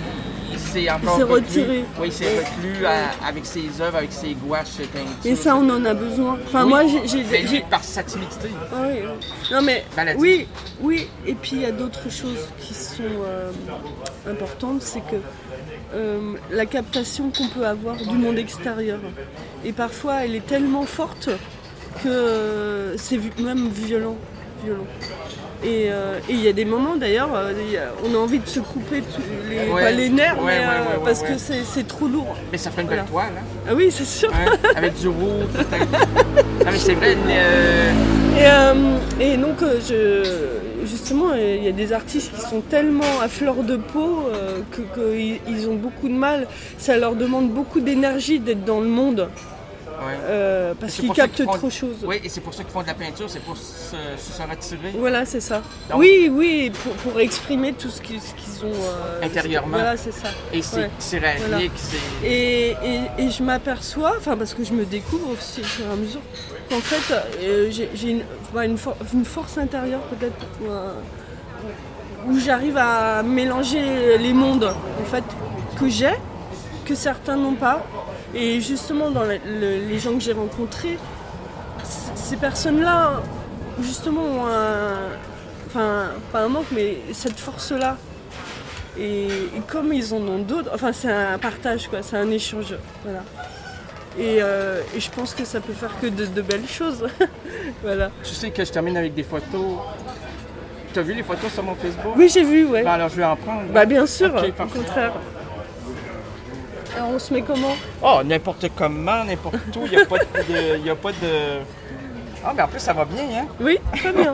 c'est encore s'est reclus. retiré. Oui, il s'est reclus à- avec ses œuvres, avec ses gouaches, ses peintures. Et ça, on en a besoin. Enfin, Oui, moi, j'ai... j'ai- mais lui, j'ai- par sa timidité. Ah oui, oui. Non mais Maladie. oui, oui. Et puis il y a d'autres choses qui sont euh, importantes, c'est que euh, la captation qu'on peut avoir du monde extérieur. Et parfois, elle est tellement forte que euh, c'est vu- même violent, violent. Et euh, et il y a des moments d'ailleurs, euh, il y a- on a envie de se couper tous les, Ouais. pas les nerfs, Ouais, mais, ouais, euh, ouais, ouais, parce ouais. que c'est c'est trop lourd. Mais ça ferait une Voilà. belle toile, hein? Ah oui, c'est sûr. Hein? Avec du rouge, peut-être. Non, mais c'est vrai, euh, Et, euh, et donc, euh, je, justement, euh, il y a des artistes qui sont tellement à fleur de peau euh, que, que ils, ils ont beaucoup de mal. Ça leur demande beaucoup d'énergie d'être dans le monde ouais. euh, parce C'est qu'ils pour ça captent qu'ils font- trop de choses. Oui, et c'est pour ça qu'ils font de la peinture, c'est pour se, se retirer Voilà, c'est ça. Donc- oui, oui, pour, pour exprimer tout ce qu'ils, ce qu'ils ont euh, Intérieurement. Voilà, c'est ça. et c'est Ouais. tyrannique, Voilà. c'est... Et, et- et je m'aperçois, enfin parce que je me découvre aussi au fur et à mesure, qu'en fait euh, j'ai, j'ai une, enfin, une, for- une force intérieure peut-être euh, où j'arrive à mélanger les mondes en fait que j'ai, que certains n'ont pas. Et justement dans le- le- les gens que j'ai rencontrés, c- ces personnes-là justement ont un, enfin pas un manque mais cette force-là. Et, et comme ils en ont d'autres, enfin c'est un partage quoi, c'est un échange, voilà. Et, euh, et je pense que ça peut faire que de, de belles choses, voilà. Tu sais que je termine avec des photos. Tu as vu les photos sur mon Facebook? Oui j'ai vu, ouais. Ben alors je vais en prendre. Bah bien sûr, Ok, au parfait. contraire. Alors on se met comment? Oh, n'importe comment, n'importe où, il n'y a pas de... Il y a pas de... Ah, mais en plus, ça va bien, hein? Oui, très bien.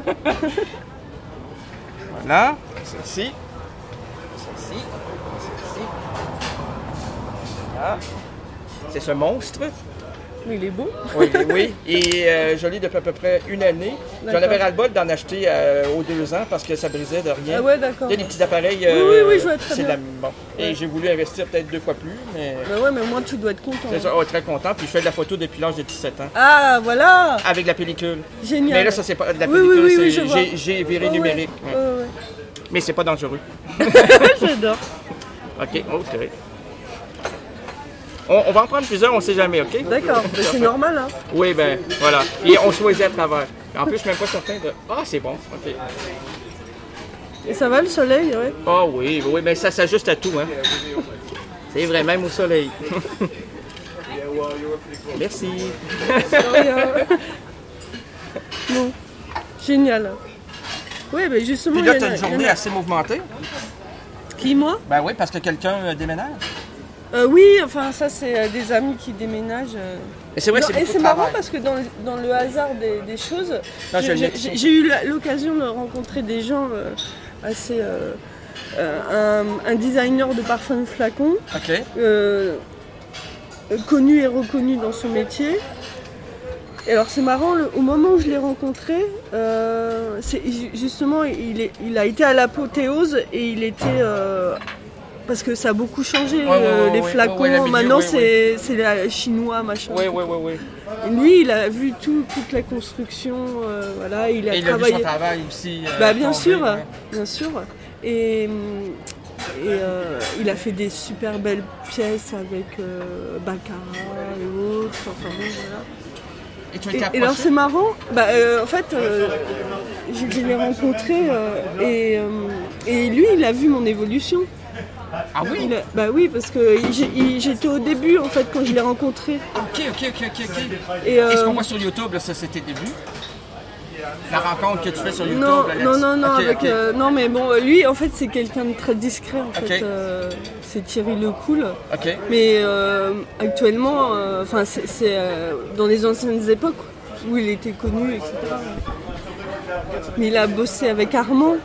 Voilà, celle-ci. Celle-ci. Celle-ci. Voilà. C'est ce monstre. Oui, il est beau. Oui, oui. Et euh, je l'ai depuis à peu près une année. J'en D'accord. avais ras-le-bol d'en acheter euh, aux deux ans parce que ça brisait de rien. Ah ouais, d'accord. Il y a des petits appareils. Oui, oui, oui, je vois très c'est bien. de la- bon. Et Ouais. j'ai voulu investir peut-être deux fois plus, mais Bah ouais, mais moi tu dois être content. c'est ça. Oh, très content. Puis je fais de la photo depuis l'âge de dix-sept ans. Ah voilà, Avec la pellicule. génial. Mais là, ça, c'est pas de la Oui, pellicule, oui, oui, oui, c'est- je vois. j'ai, j'ai viré Ouais, ouais. numérique. Ouais, ouais. ouais, Mais c'est pas dangereux. ouais. J'adore. OK, OK. On, on va en prendre plusieurs, on sait jamais, OK? D'accord, mais c'est normal hein. Oui, ben voilà. Et on choisit à travers. En plus, je suis même pas certain de... Ah, c'est bon, OK. Et ça va le soleil, ouais. Ah oui, oui, mais ça s'ajuste à tout, hein. C'est vrai, même au soleil. Merci. De rien. Bon, génial. Oui, ben justement, Puis là, il y tu en as a- une il y en journée a- assez mouvementée. Qui, moi? Ben oui, parce que quelqu'un euh, déménage. Euh, oui, enfin ça c'est euh, des amis qui déménagent. euh. Et c'est vrai, Non, c'est et beaucoup c'est de marrant travail. parce que dans, le- dans le hasard des, des choses, Non, je j'ai- l'ai j'ai dit. j'ai eu la- l'occasion de rencontrer des gens euh, assez... euh, euh, un, un designer de parfums de flacons, OK. euh, euh, connu et reconnu dans son métier. Et alors c'est marrant, le- au moment où je l'ai rencontré, euh, c'est ju- justement il, est- il a été à l'apothéose et il était... euh, parce que ça a beaucoup changé, Ouais, ouais, euh, ouais, les ouais, flacons, ouais, ouais, la milieu, maintenant ouais, c'est c'est la chinois, machin. Oui, tout. oui, oui, oui. Et lui, il a vu tout, toute la construction, euh, voilà, il a Et il a vu travaillé... son travail aussi. euh, Bah bien tomber, sûr, ouais. bien sûr. Et, hum, et euh, il a fait des super belles pièces avec euh, Baccarat et autres, enfin bon, voilà. Et tu as Et, été et alors approché? c'est marrant, bah, euh, en fait, euh, je, je l'ai rencontré euh, et, euh, et lui, il a vu mon évolution. Ah oui? Il a- bah oui, parce que j'ai- il- j'étais au début en fait quand je l'ai rencontré. OK, OK, OK, OK, OK. Et, euh, Et ce qu'on voit sur YouTube, là, ça, c'était le début? La rencontre que tu fais sur YouTube, Non, là, non, là-dessus. non, non, OK, avec, OK. euh, non, mais bon, lui, en fait, c'est quelqu'un de très discret, en Ok. fait. euh, c'est Thierry Lecoul. OK. Mais euh, actuellement, euh, enfin, c'est c'est, euh, dans les anciennes époques où il était connu, et cetera. Mais il a bossé avec Armand.